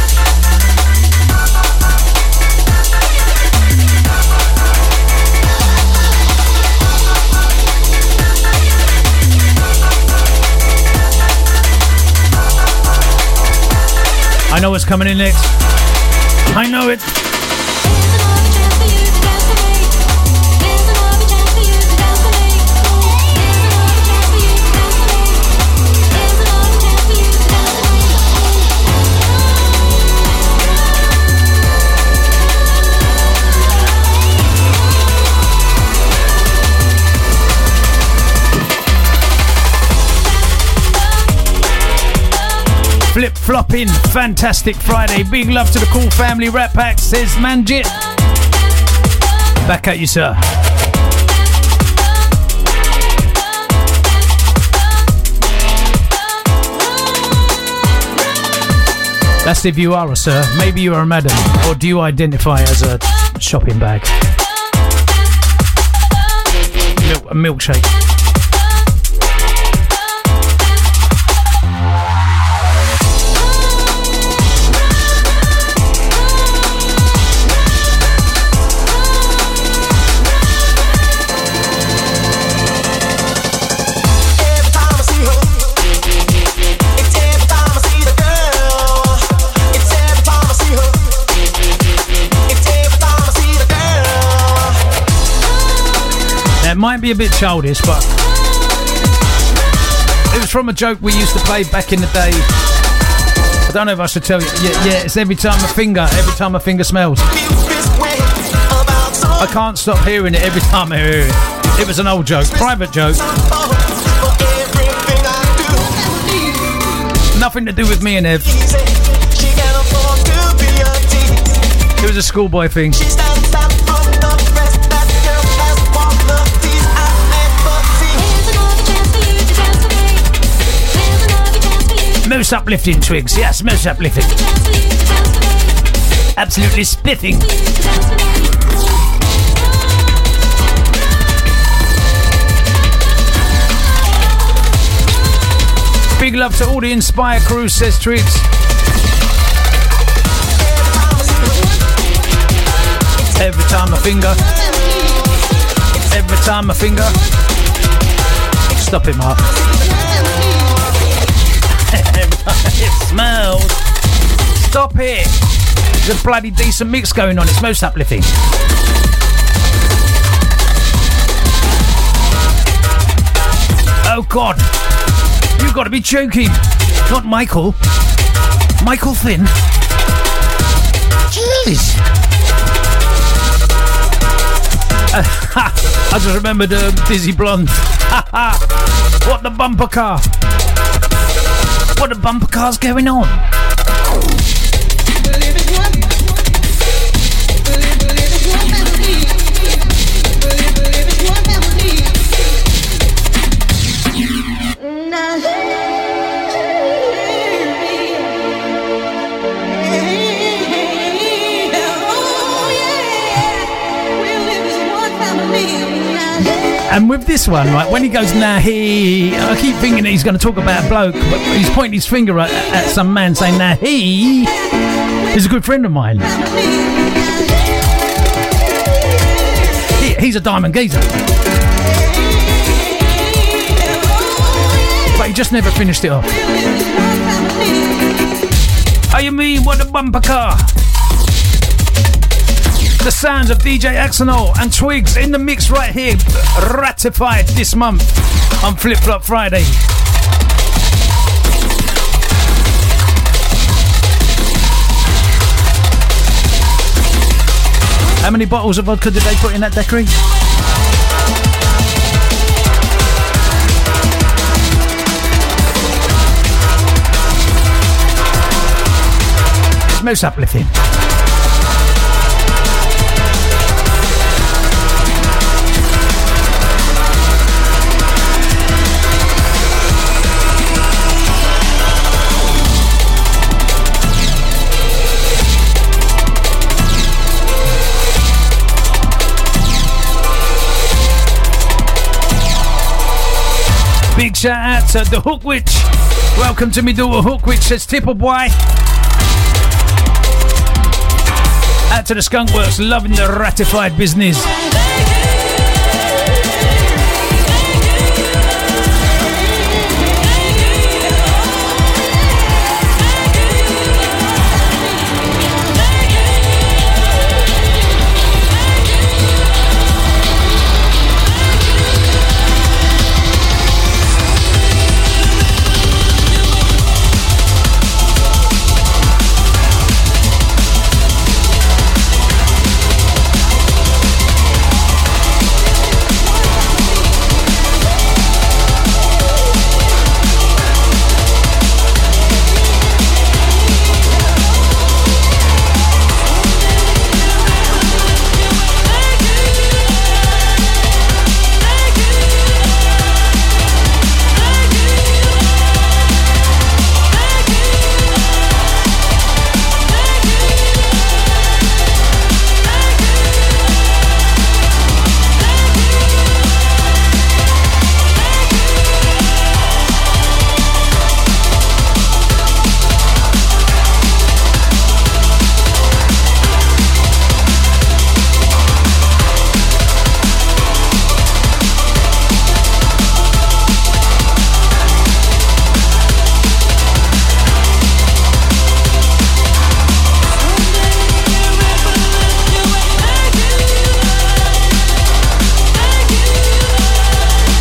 I know what's coming in next. I know it. Flip flopping, fantastic Friday. Big love to the Cool Family Rat Pack, says Manjit. Back at you, sir. That's if you are a sir. Maybe you are a madam. Or do you identify as a shopping bag? A milkshake. Every time I see her, it's every might be a bit childish, but it was from a joke we used to play back in the day. I don't know if I should tell you. Yeah, it's every time a finger smells. I can't stop hearing it every time I hear it. It was an old joke, private joke. Nothing to do with me and Ev. It was a schoolboy thing. Most uplifting, Twigs. Yes, most uplifting. Absolutely spiffing. Big love to all the Inspire crew, says Twigs. Every time a finger. Stop it, Mark. It smells. Stop it. There's a bloody decent mix going on. It's most uplifting. Oh God, you've got to be joking. Not Michael. Michael Finn. Jeez. I just remembered Dizzy Blonde. What the bumper car? What the bumper car's going on? And with this one, right, when he goes, I keep thinking that he's going to talk about a bloke, but he's pointing his finger at some man saying, he is a good friend of mine. He's a diamond geezer. But he just never finished it off. Oh, you mean, what a bumper car? The sounds of DJ Axonal and Twigs in the mix right here, ratified this month on Flip Flop Friday. How many bottles of vodka did they put in that daiquiri? It's most uplifting. Big shout out to the Hook Witch. Welcome to me, daughter Hook Witch, says Tipple Boy. Out to the Skunk Works, loving the ratified business.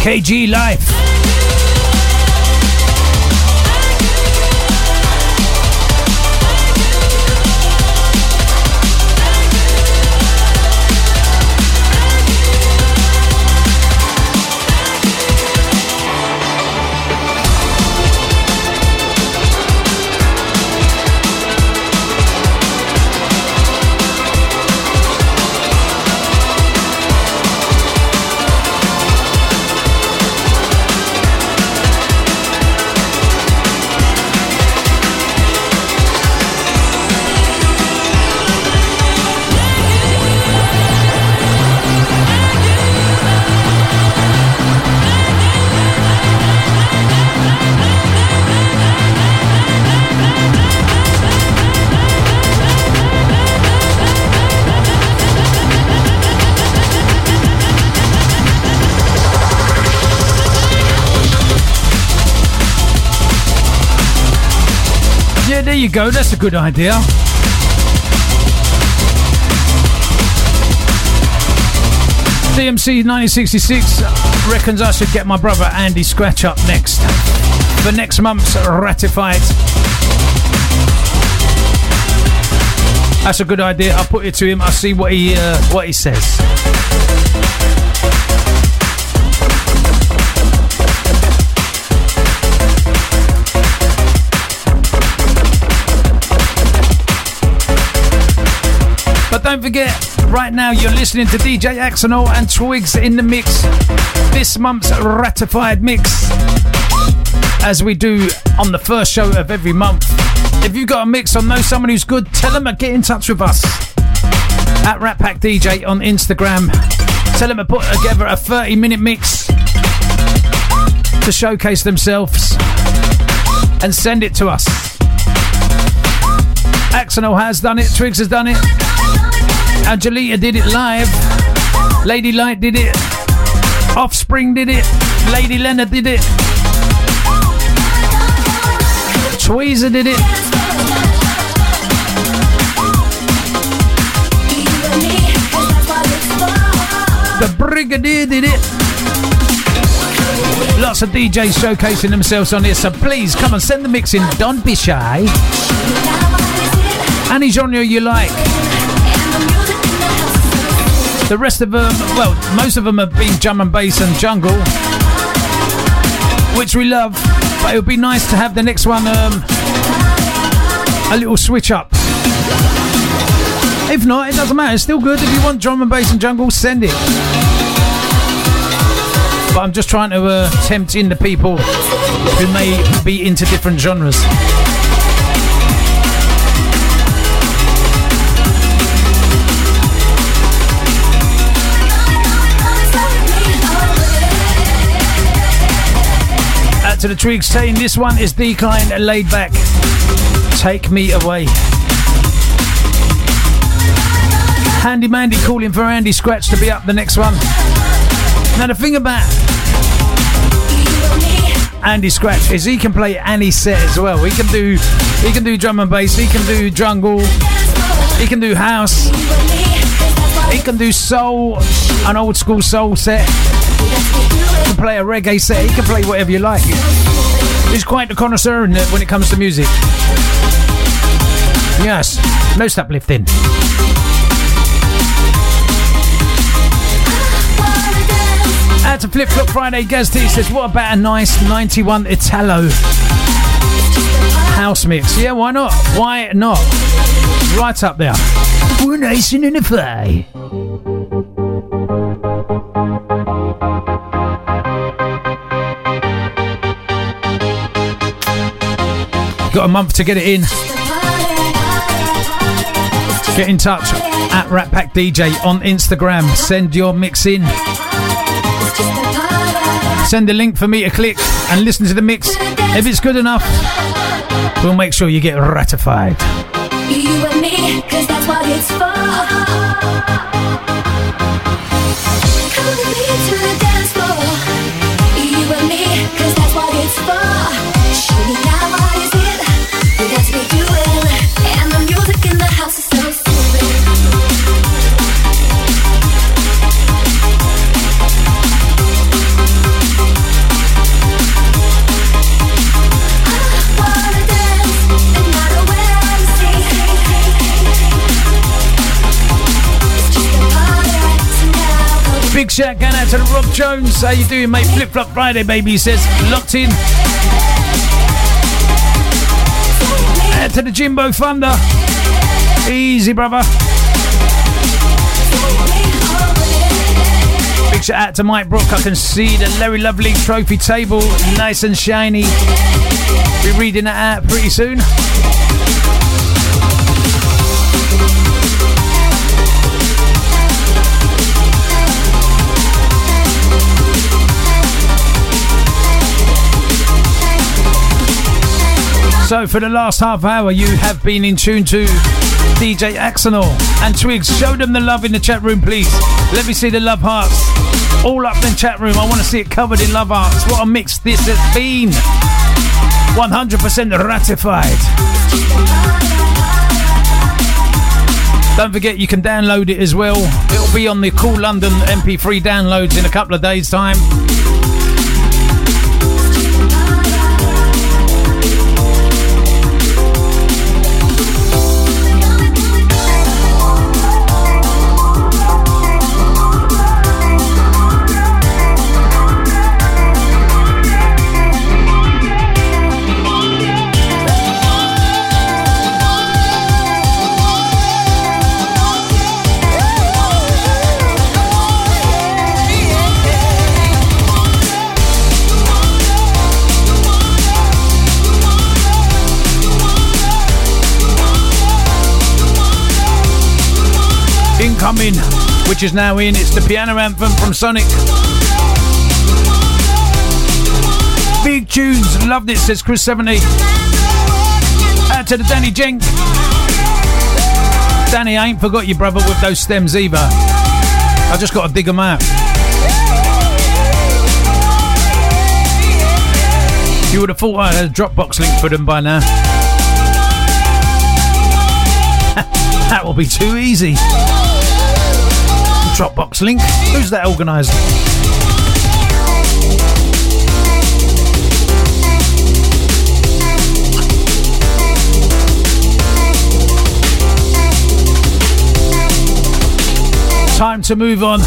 KG Life. There you go, that's a good idea. DMC 1966 reckons I should get my brother Andy Scratch up next for next month's Ratified. That's a good idea. I'll put it to him. I'll see what he says. But don't forget, right now you're listening to DJ Axonal and Twigs in the mix. This month's Ratified mix, as we do on the first show of every month. If you've got a mix or know someone who's good, tell them to get in touch with us at Rat Pack DJ on Instagram. Tell them to put together a 30-minute mix to showcase themselves and send it to us. Axonal has done it, Twigs has done it, Angelita did it live, Lady Light did it, Offspring did it, Lady Leonard did it, Tweezer did it. The Brigadier did it. Lots of DJs showcasing themselves on here, so please come and send the mix in. Don't be shy. Any genre you like. The rest of them, well, most of them have been drum and bass and jungle, which we love, but it would be nice to have the next one a little switch up. If not, it doesn't matter, it's still good. If you want drum and bass and jungle, send it. But I'm just trying to tempt in the people who may be into different genres. To the Twigs saying this one is Decline and Laid Back. Take Me Away. Handy Mandy calling for Andy Scratch to be up the next one. Now the thing about Andy Scratch is he can play any set as well. He can do drum and bass, he can do jungle, he can do house, he can do soul, an old school soul set. He can play a reggae set, he can play whatever you like. He's quite a connoisseur in it when it comes to music. Yes, no uplifting. Out to Flip Flop Friday, Gaz T says, what about a nice 91 Italo house mix? Yeah, why not? Why not? Right up there. We're nation in the fly. Got a month to get it in. Get in touch at Rat Pack DJ on Instagram. Send your mix in. Send a link for me to click and listen to the mix. If it's good enough, we'll make sure you get ratified. You and me, 'cause that's what it's for. Come with me to the dance floor. You and me, 'cause that's what it's for. Show me now what is it we got to be doing, and the music in the house is so soothing. shout going out to the Rob Jones. How you doing, mate? Flip Flop Friday, baby, he says. Locked in. Out to the Jimbo Thunder. Easy, brother. Big shout out to Mike Brook. I can see the Larry Lovely trophy table, nice and shiny. Be reading that out pretty soon. So for the last half hour, you have been in tune to DJ Axonal and Twigs. Show them the love in the chat room, please. Let me see the love hearts. All up in the chat room. I want to see it covered in love hearts. What a mix this has been. 100% ratified. Don't forget you can download it as well. It'll be on the Cool London MP3 downloads in a couple of days' time. Incoming, which is now in. It's the piano anthem from Sonic. Big tunes, loved it, says Chris 70. Out to the Danny Jenk. Danny, I ain't forgot you, brother, with those stems either. I just got to dig them out. You would have thought I had a Dropbox link for them by now. That will be too easy. Dropbox link. Who's that organised? Time to move on.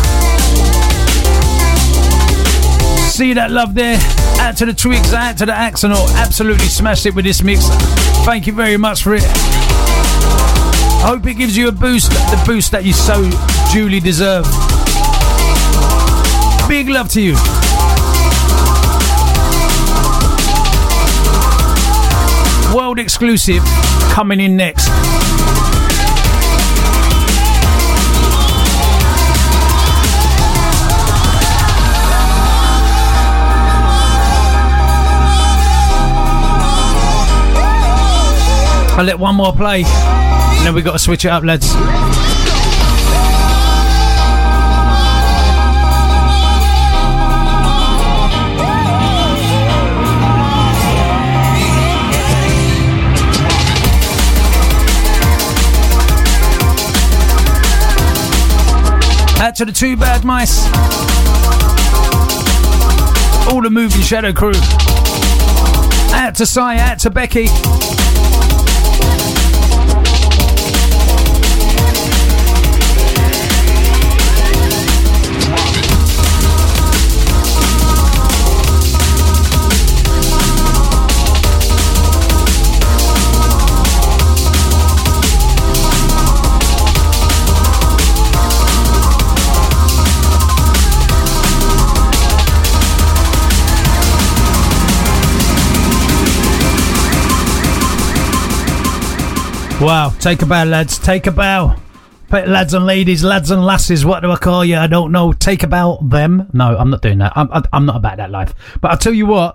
See that love there? Out to the Twigs, out to the Axonal. Absolutely smashed it with this mix. Thank you very much for it. I hope it gives you a boost, the boost that you so duly deserve. Big love to you. World exclusive coming in next. I'll let one more play. And then we've got to switch it up, lads. Out to the Two Bad Mice. All the Moving Shadow crew. Out to Sai, out to Becky. Wow, take a bow, lads. Take a bow. Lads and ladies, lads and lasses, what do I call you? I don't know. Take a bow them. No, I'm not doing that. I'm not about that life. But I'll tell you what,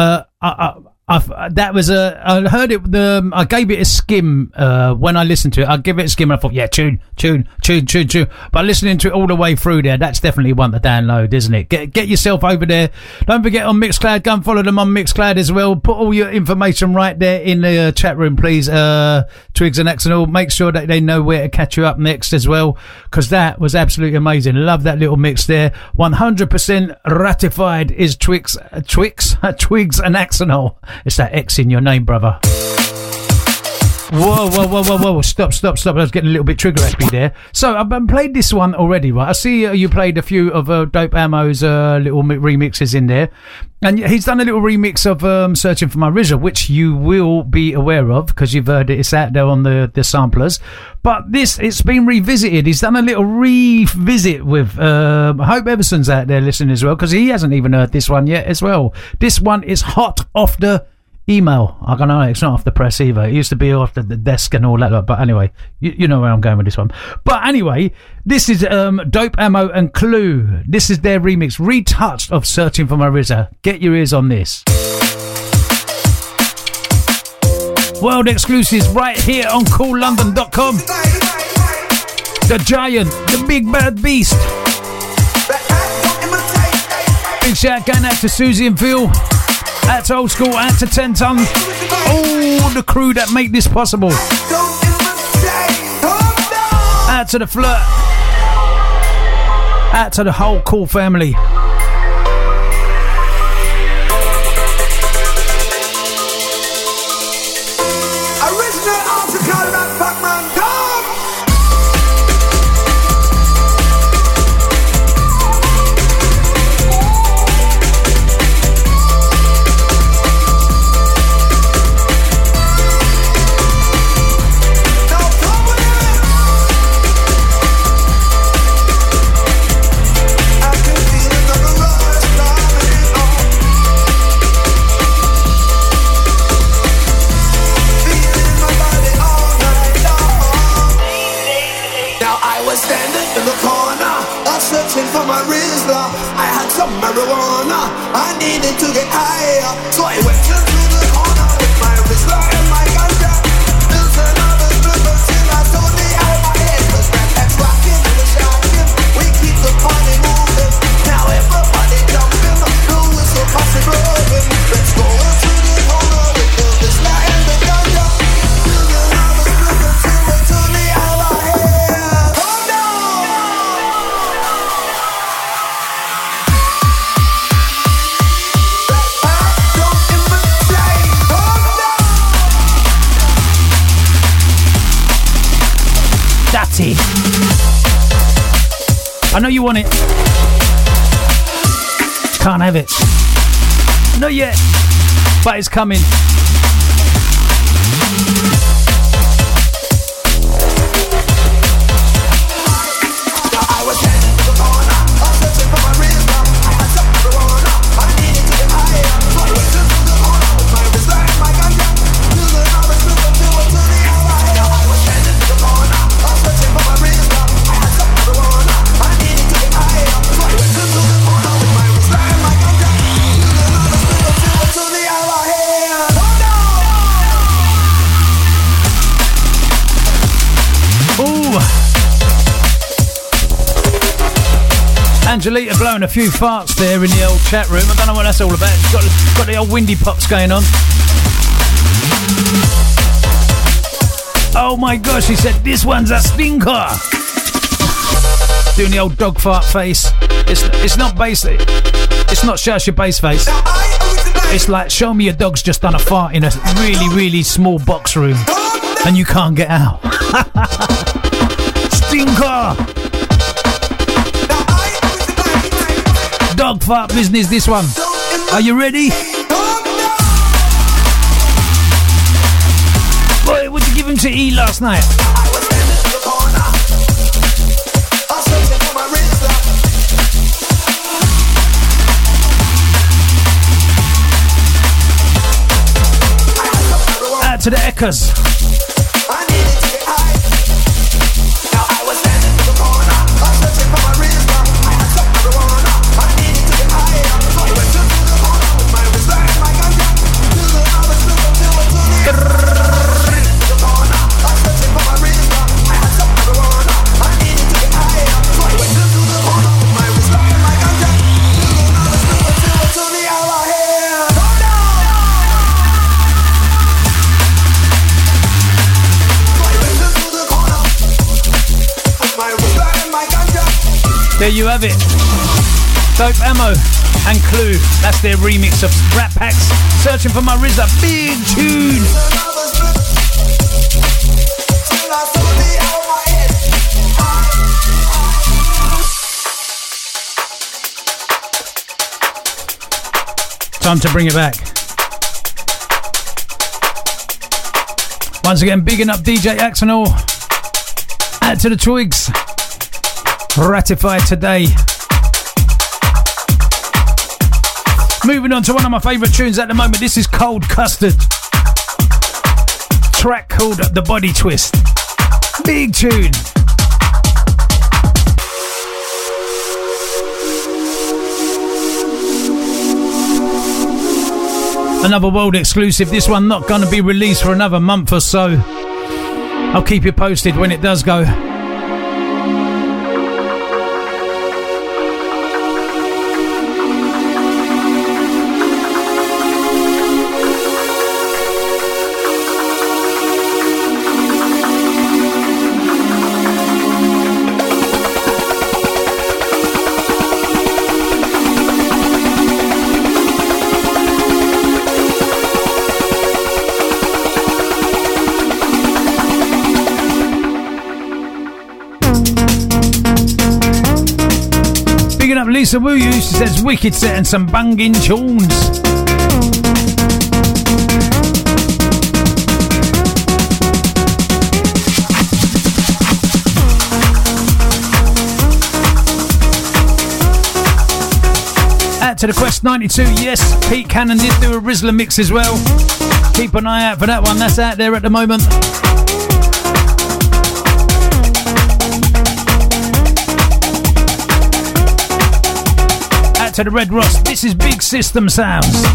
that was I heard it. I gave it a skim when I listened to it. I gave it a skim and I thought, yeah, tune. But listening to it all the way through there, that's definitely one to download, isn't it? Get yourself over there. Don't forget on Mixcloud. Go and follow them on Mixcloud as well. Put all your information right there in the chat room, please. Twigs and Axonal. Make sure that they know where to catch you up next as well, because that was absolutely amazing. Love that little mix there. 100% ratified is Twigs and Axonal. It's that X in your name, brother. Whoa. Stop. I was getting a little bit trigger happy there. So, I've played this one already, right? I see you played a few of Dope Ammo's little remixes in there. And he's done a little remix of Searching for My RZA, which you will be aware of because you've heard it. It's out there on the samplers. But it's been revisited. He's done a little revisit with, I hope Everson's out there listening as well because he hasn't even heard this one yet as well. This one is hot off the email. I don't know, it's not off the press either. It used to be off the desk and all that, but anyway, you know where I'm going with this one. But anyway, this is Dope Ammo and Clue. This is their remix, retouched of Searching for My RZA. Get your ears on this. World exclusives right here on CoolLondon.com. The Giant, the Big Bad Beast. Big shout going out to Susie and Phil. Out to Old School, out to 10 Ton, all the crew that make this possible. Out to the Flirt, out to the whole Cool family. Original article that Pac-Man searching for my RZA. I had some marijuana, I needed to get higher, so I went into the corner with my RZA and my ganja. Built another stripper till I told the out my head was back rocking and the shocking. We keep the party moving, now everybody jumping. The whistle posse broken. Let's go into the corner with the RZA and the ganja. Built another stripper till we told the out my head. Hold on. That's it. I know you want it. Can't have it. Not yet. But it's coming. Angelita blowing a few farts there in the old chat room. I don't know what that's all about. Got the old windy pops going on. Oh my gosh, he said this one's a stinker. Doing the old dog fart face. It's not bass. It's not shush your bass face. It's like show me your dog's just done a fart in a really, really small box room and you can't get out. Stinker. Dog fart business, this one. Are you ready? Boy, what'd you give him to eat last night? Out to the Eckers. There you have it. Dope Ammo and Clue. That's their remix of Rat Packs. Searching for My RZA. Big tune. Time to bring it back. Once again, bigging up DJ Axonal. Add to the Twigs. Ratified today. Moving on to one of my favourite tunes at the moment. This is Cold Custard. Track called The Body Twist. Big tune. Another world exclusive. This one not going to be released for another month or so. I'll keep you posted when it does go. Lisa Wuyu, she says wicked set and some banging tunes. Out to the Quest 92, yes, Pete Cannon did do a Rizzler mix as well. Keep an eye out for that one, that's out there at the moment. To the Red Ross, this is Big System Sounds.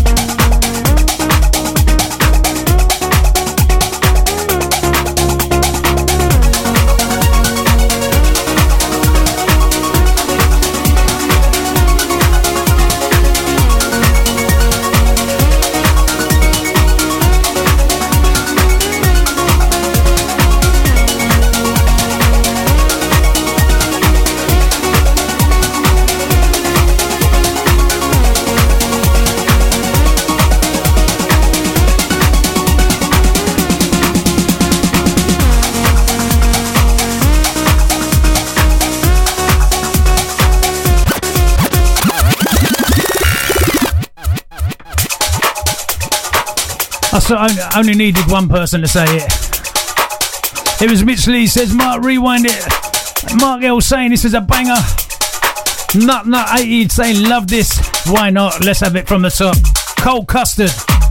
I only needed one person to say it. It was Mitch Lee, says Mark, rewind it. Mark L saying this is a banger. Nut 80 saying love this. Why not? Let's have it from the top. Cold Custard.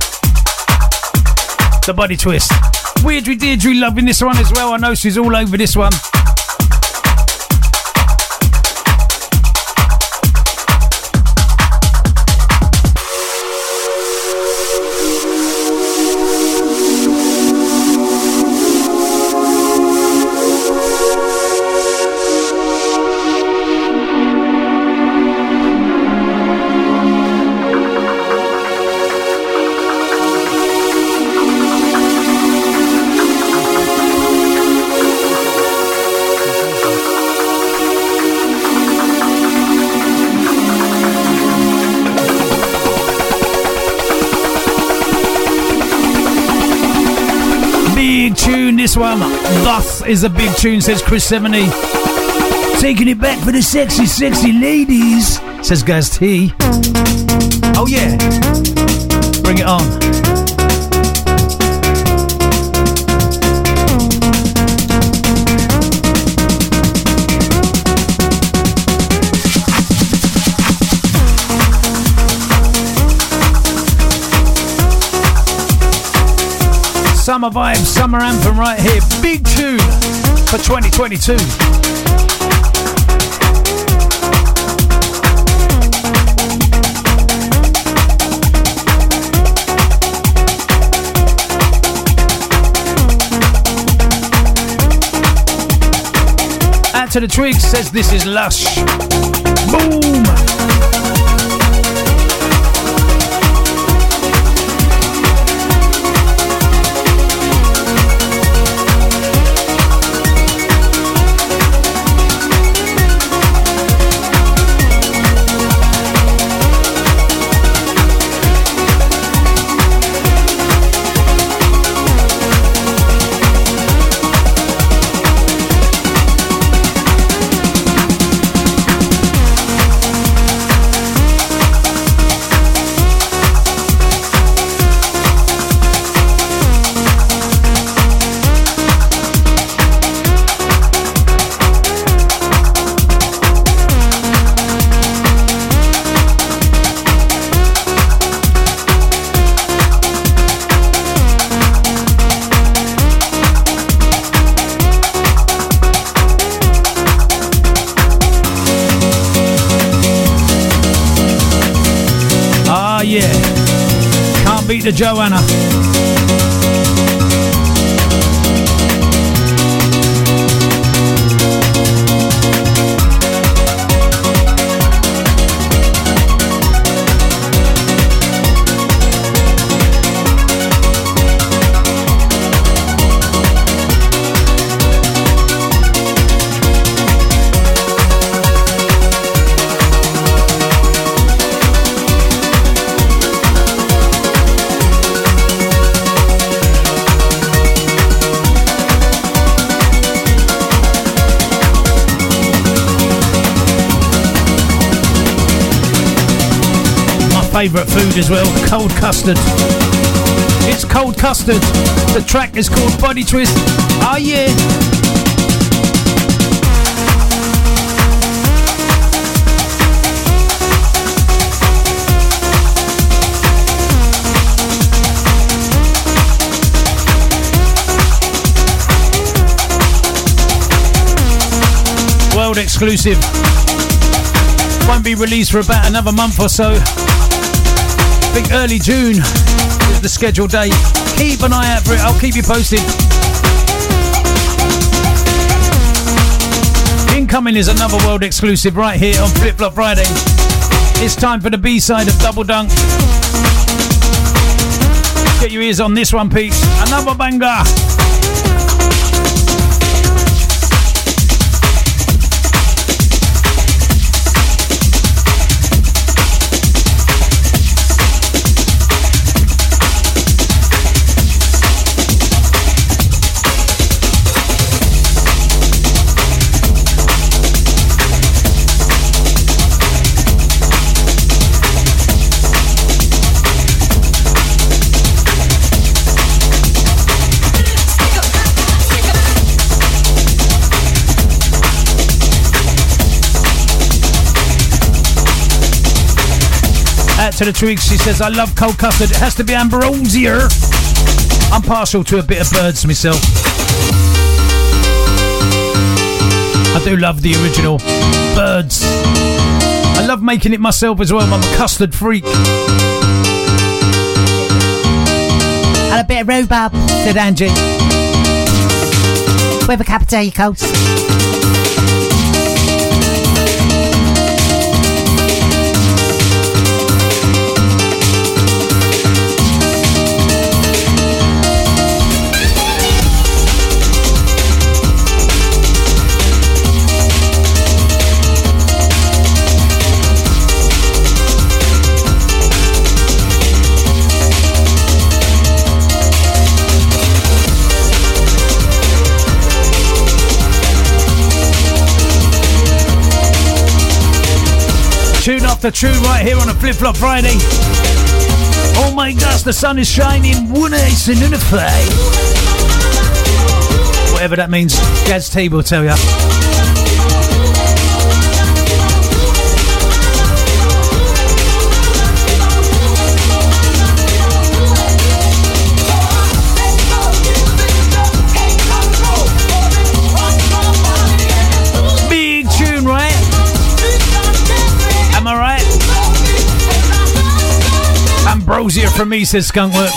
The Body Twist. Weirdry Deirdre loving this one as well. I know she's all over this one. This one, Thus is a big tune, says Chris 70. Taking it back for the sexy, sexy ladies, says Gaz T. Oh yeah, bring it on. Summer vibes, summer anthem right here. Big tune for 2022. Out to the Twigs, says this is Lush. Boom! to Joanna. Favourite food as well, cold custard. It's cold custard. The track is called Body Twist. Oh yeah. World exclusive. Won't be released for about another month or so. I think early June is the scheduled date. Keep an eye out for it. I'll keep you posted. Incoming is another world exclusive right here on Flip Flop Friday. It's time for the B-side of Double Dunk. Get your ears on this one, peeps. Another banger. To the Twigs, she says, I love cold custard. It has to be ambrosia. I'm partial to a bit of Birds myself. I do love the original Birds. I love making it myself as well. I'm a custard freak. And a bit of rhubarb, said Angie. With a capital coast. Tune after tune right here on a Flip Flop Friday. Oh my gosh, the sun is shining. Whatever that means, Gaz T will tell ya. Big tune, right? Am I right? Ambrosia from me, says Skunkworks.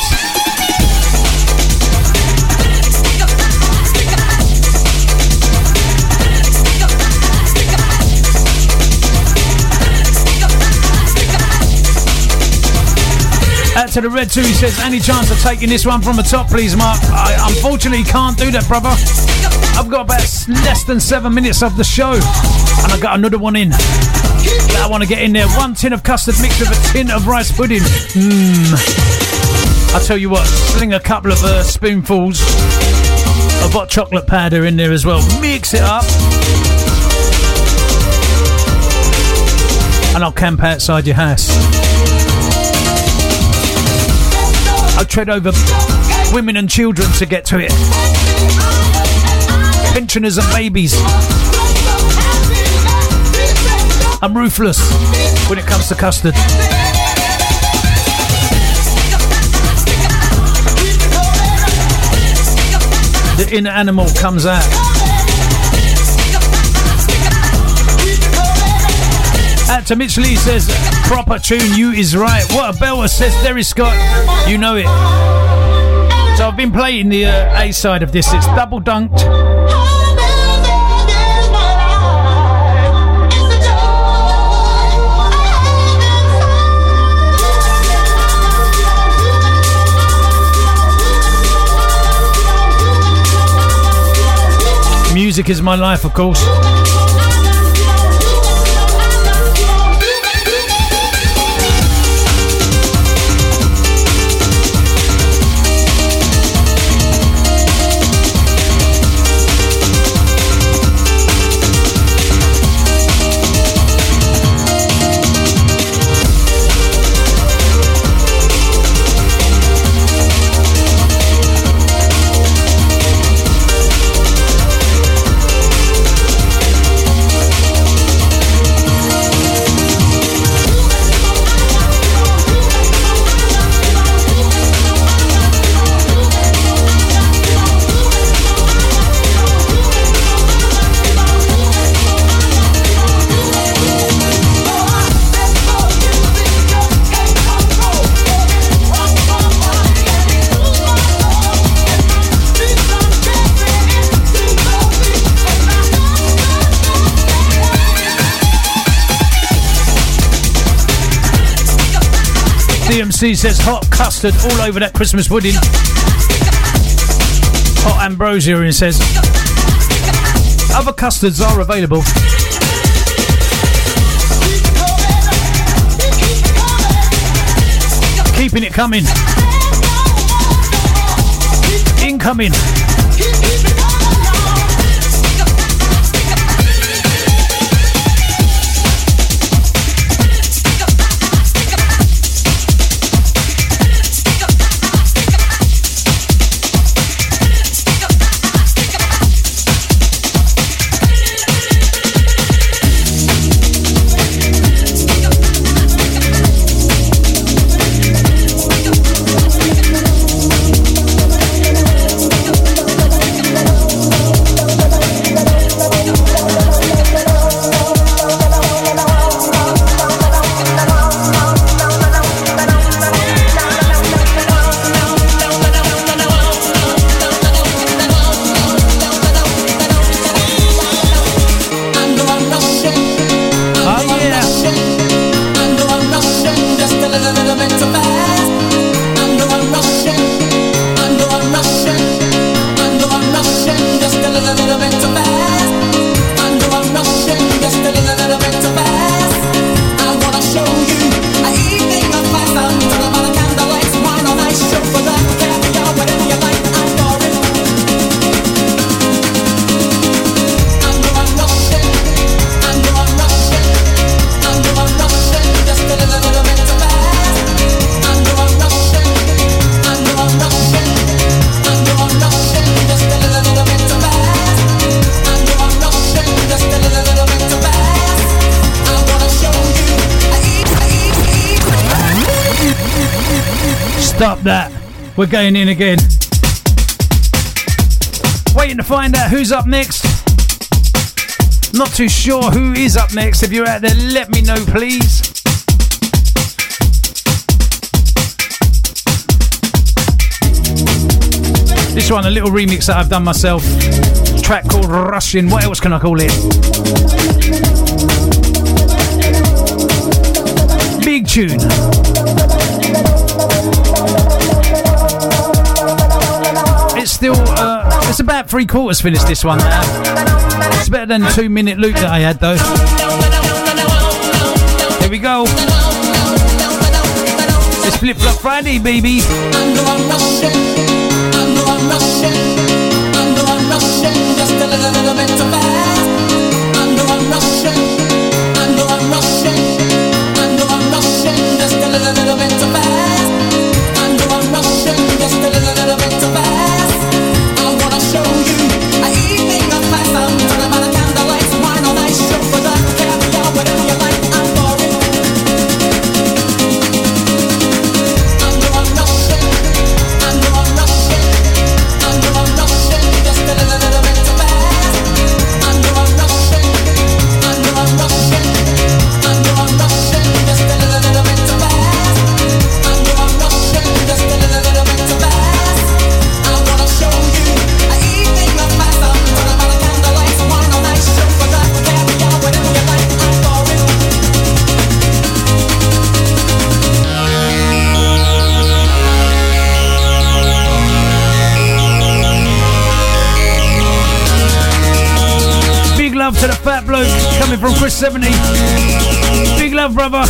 Out to the Red 2, he says, any chance of taking this one from the top, please, Mark? I unfortunately can't do that, brother. I've got about less than 7 minutes of the show, and I got another one in. I want to get in there. 1 tin of custard mixed with a tin of rice pudding. I'll tell you what, sling a couple of spoonfuls of hot chocolate powder in there as well. Mix it up. And I'll camp outside your house. I'll tread over women and children to get to it. Pensioners and babies. I'm ruthless when it comes to custard. The inner animal comes out. Out to Mitch Lee says, proper tune, you is right. What a belter, says Derry Scott. You know it. So I've been playing the A side of this. It's double dunked. Music is my life, of course. DMC says hot custard all over that Christmas pudding. Hot ambrosia, and says other custards are available. Keeping it coming. Incoming. Stop that. We're going in again. Waiting to find out who's up next. Not too sure who is up next. If you're out there, let me know, please. This one, a little remix that I've done myself. A track called Russian. What else can I call it? Big tune. It's still, it's about 3/4 finished, this one now. It's better than the 2-minute loop that I had, though. Here we go. It's Flip Flop Friday, baby. Just a little bit too fast. I know I'm rushing. I know I'm rushing. I know I'm rushing. Just a little bit too fast. I know I'm rushing. Just a little bit too fast. I wanna show you an evening of class. I'm talking about a candlelight, wine on ice, show for the caviar, whatever you like. I'm for it. I know I'm rushing. I know I'm rushing. I know I'm rushing. to the fat bloke coming from Chris 70. Big love, brother.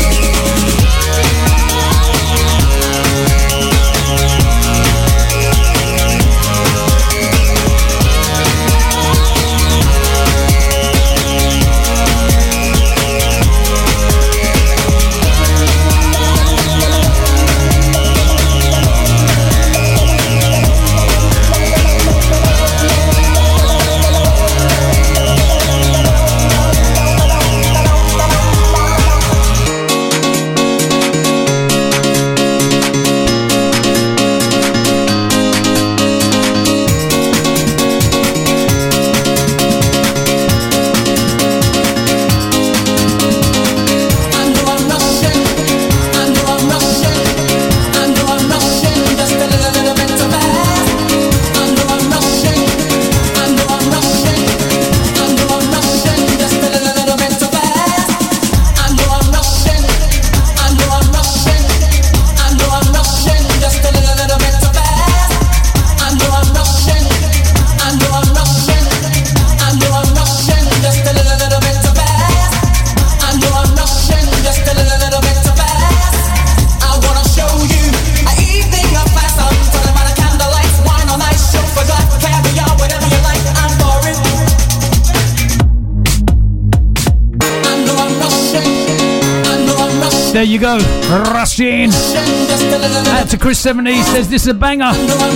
There you go, rushing. Out to Chris 70, he says this is a banger.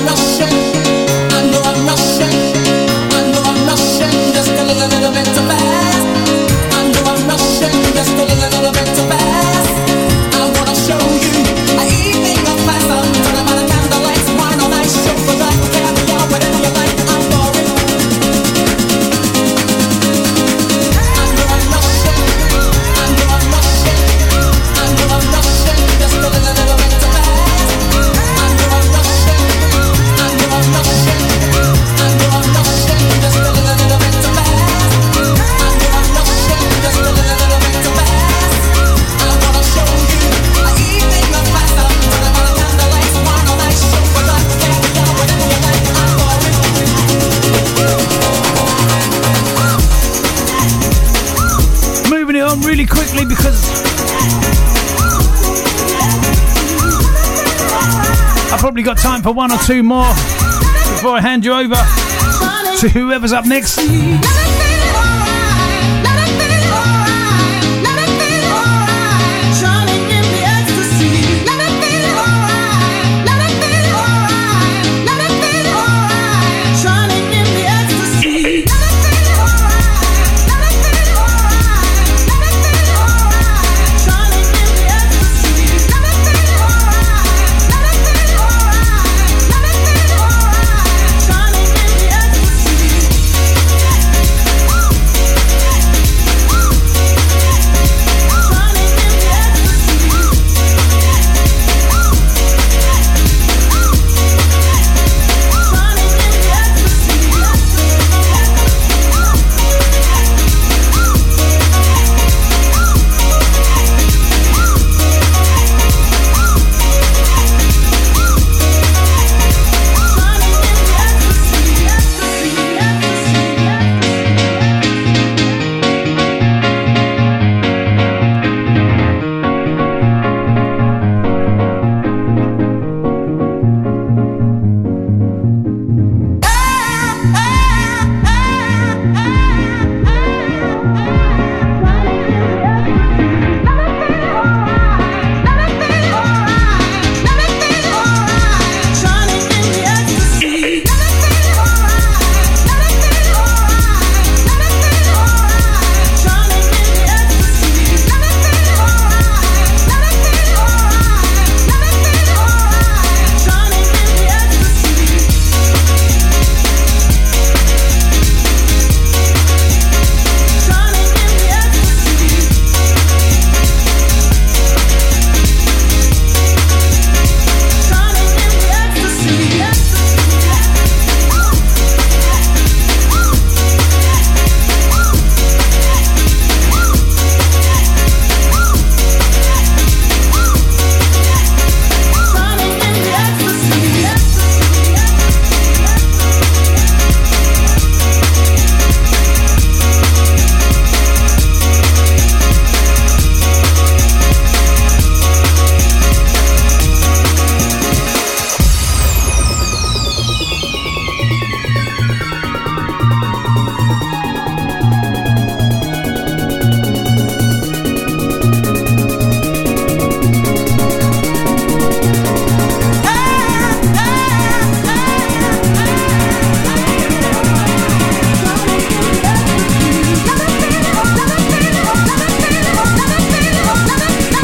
Really quickly because I've probably got time for one or two more before I hand you over to whoever's up next.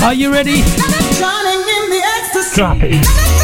Are you ready? Drop it.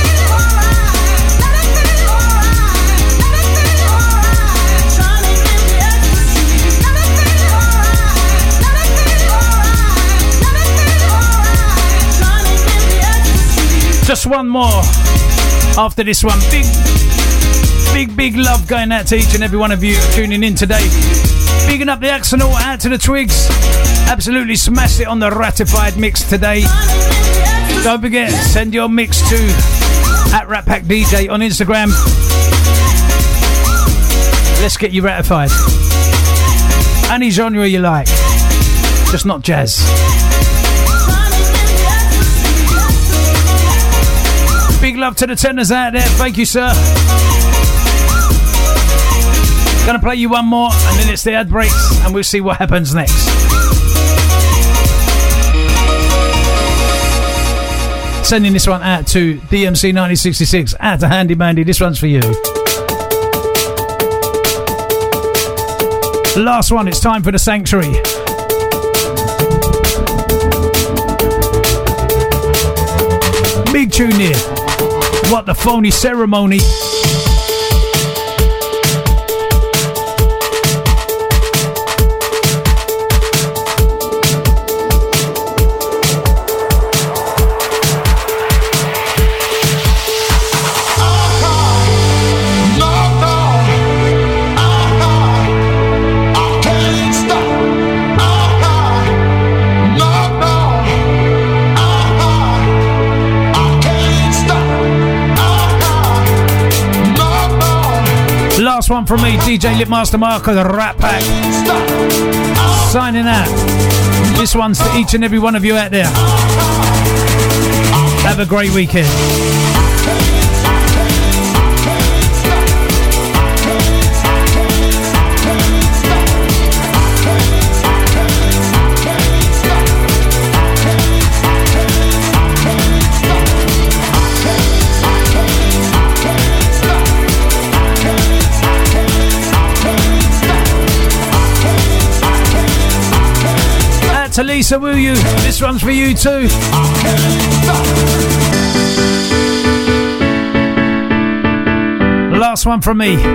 Just one more after this one. Big love going out to each and every one of you tuning in today. Bigging up the Axonal, out to the Twigs. Absolutely smashed it on the ratified mix today. Don't forget, send your mix to @RatPackDJ on Instagram. Let's get you ratified. Any genre you like, just not jazz. Big love to the tenors out there. Thank you, sir. Gonna play you one more and then it's the ad breaks and we'll see what happens next. Sending this one out to DMC 1966, out to Handy Mandy. This one's for you. Last one, it's time for the Sanctuary. Big tune here. What the Phony Ceremony. Last one from me, DJ Lipmaster Mark of the Rat Pack. Signing out. This one's to each and every one of you out there. Have a great weekend. To Lisa, will you? This one's for you too. Last one from me.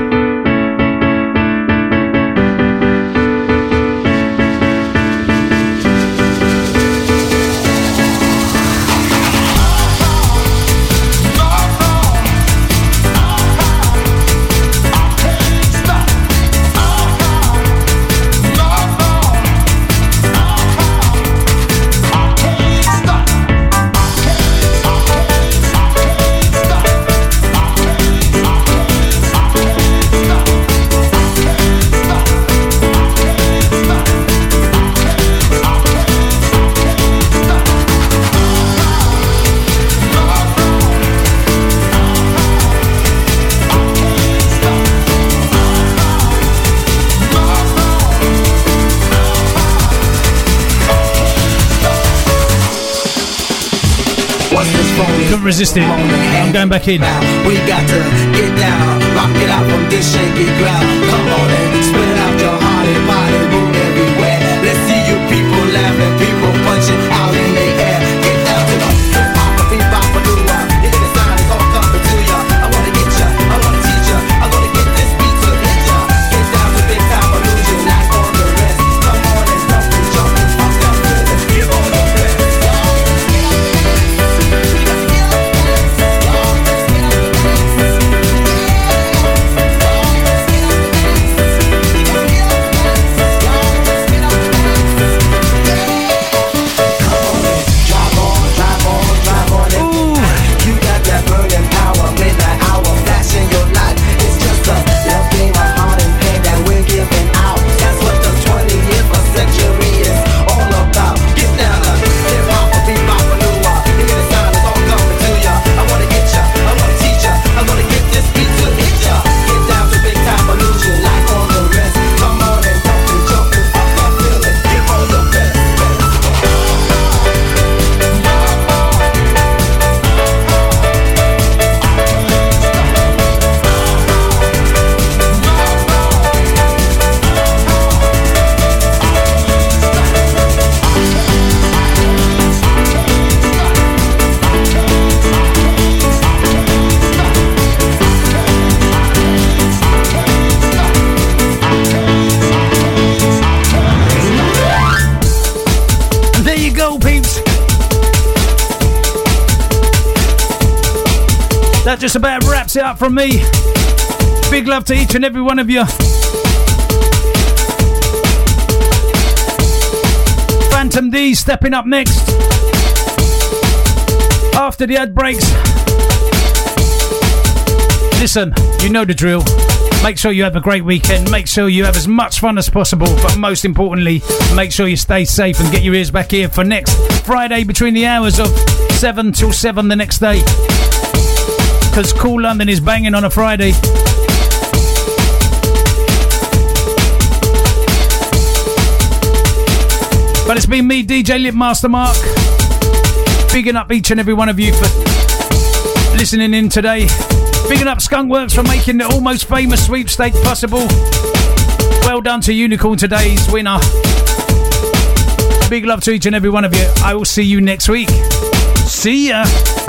Couldn't resist it. I'm going back in. We got to get down, rock it out from this shaky ground. Come on and spit out your heart and body, move everywhere. Let's see you people laughing, people punching out in the air. Get down to the beat-bop-a-doo-wah. You hear the sound, it's all coming to ya. I wanna get ya, I wanna teach ya. I'm gonna get this beat to hit ya. Get down to big time illusion, like on the rest. Come on and dump and jump and pump that rhythm. Give all the best. That just about wraps it up from me. Big love to each and every one of you. Phantom D stepping up next. After the ad breaks. Listen, you know the drill. Make sure you have a great weekend. Make sure you have as much fun as possible. But most importantly, make sure you stay safe and get your ears back here for next Friday between the hours of 7 till 7 the next day. Because Cool London is banging on a Friday. But it's been me, DJ Lipmaster Mark. Bigging up each and every one of you for listening in today. Bigging up Skunkworks for making the almost famous sweepstake possible. Well done to Unicorn, today's winner. Big love to each and every one of you. I will see you next week. See ya.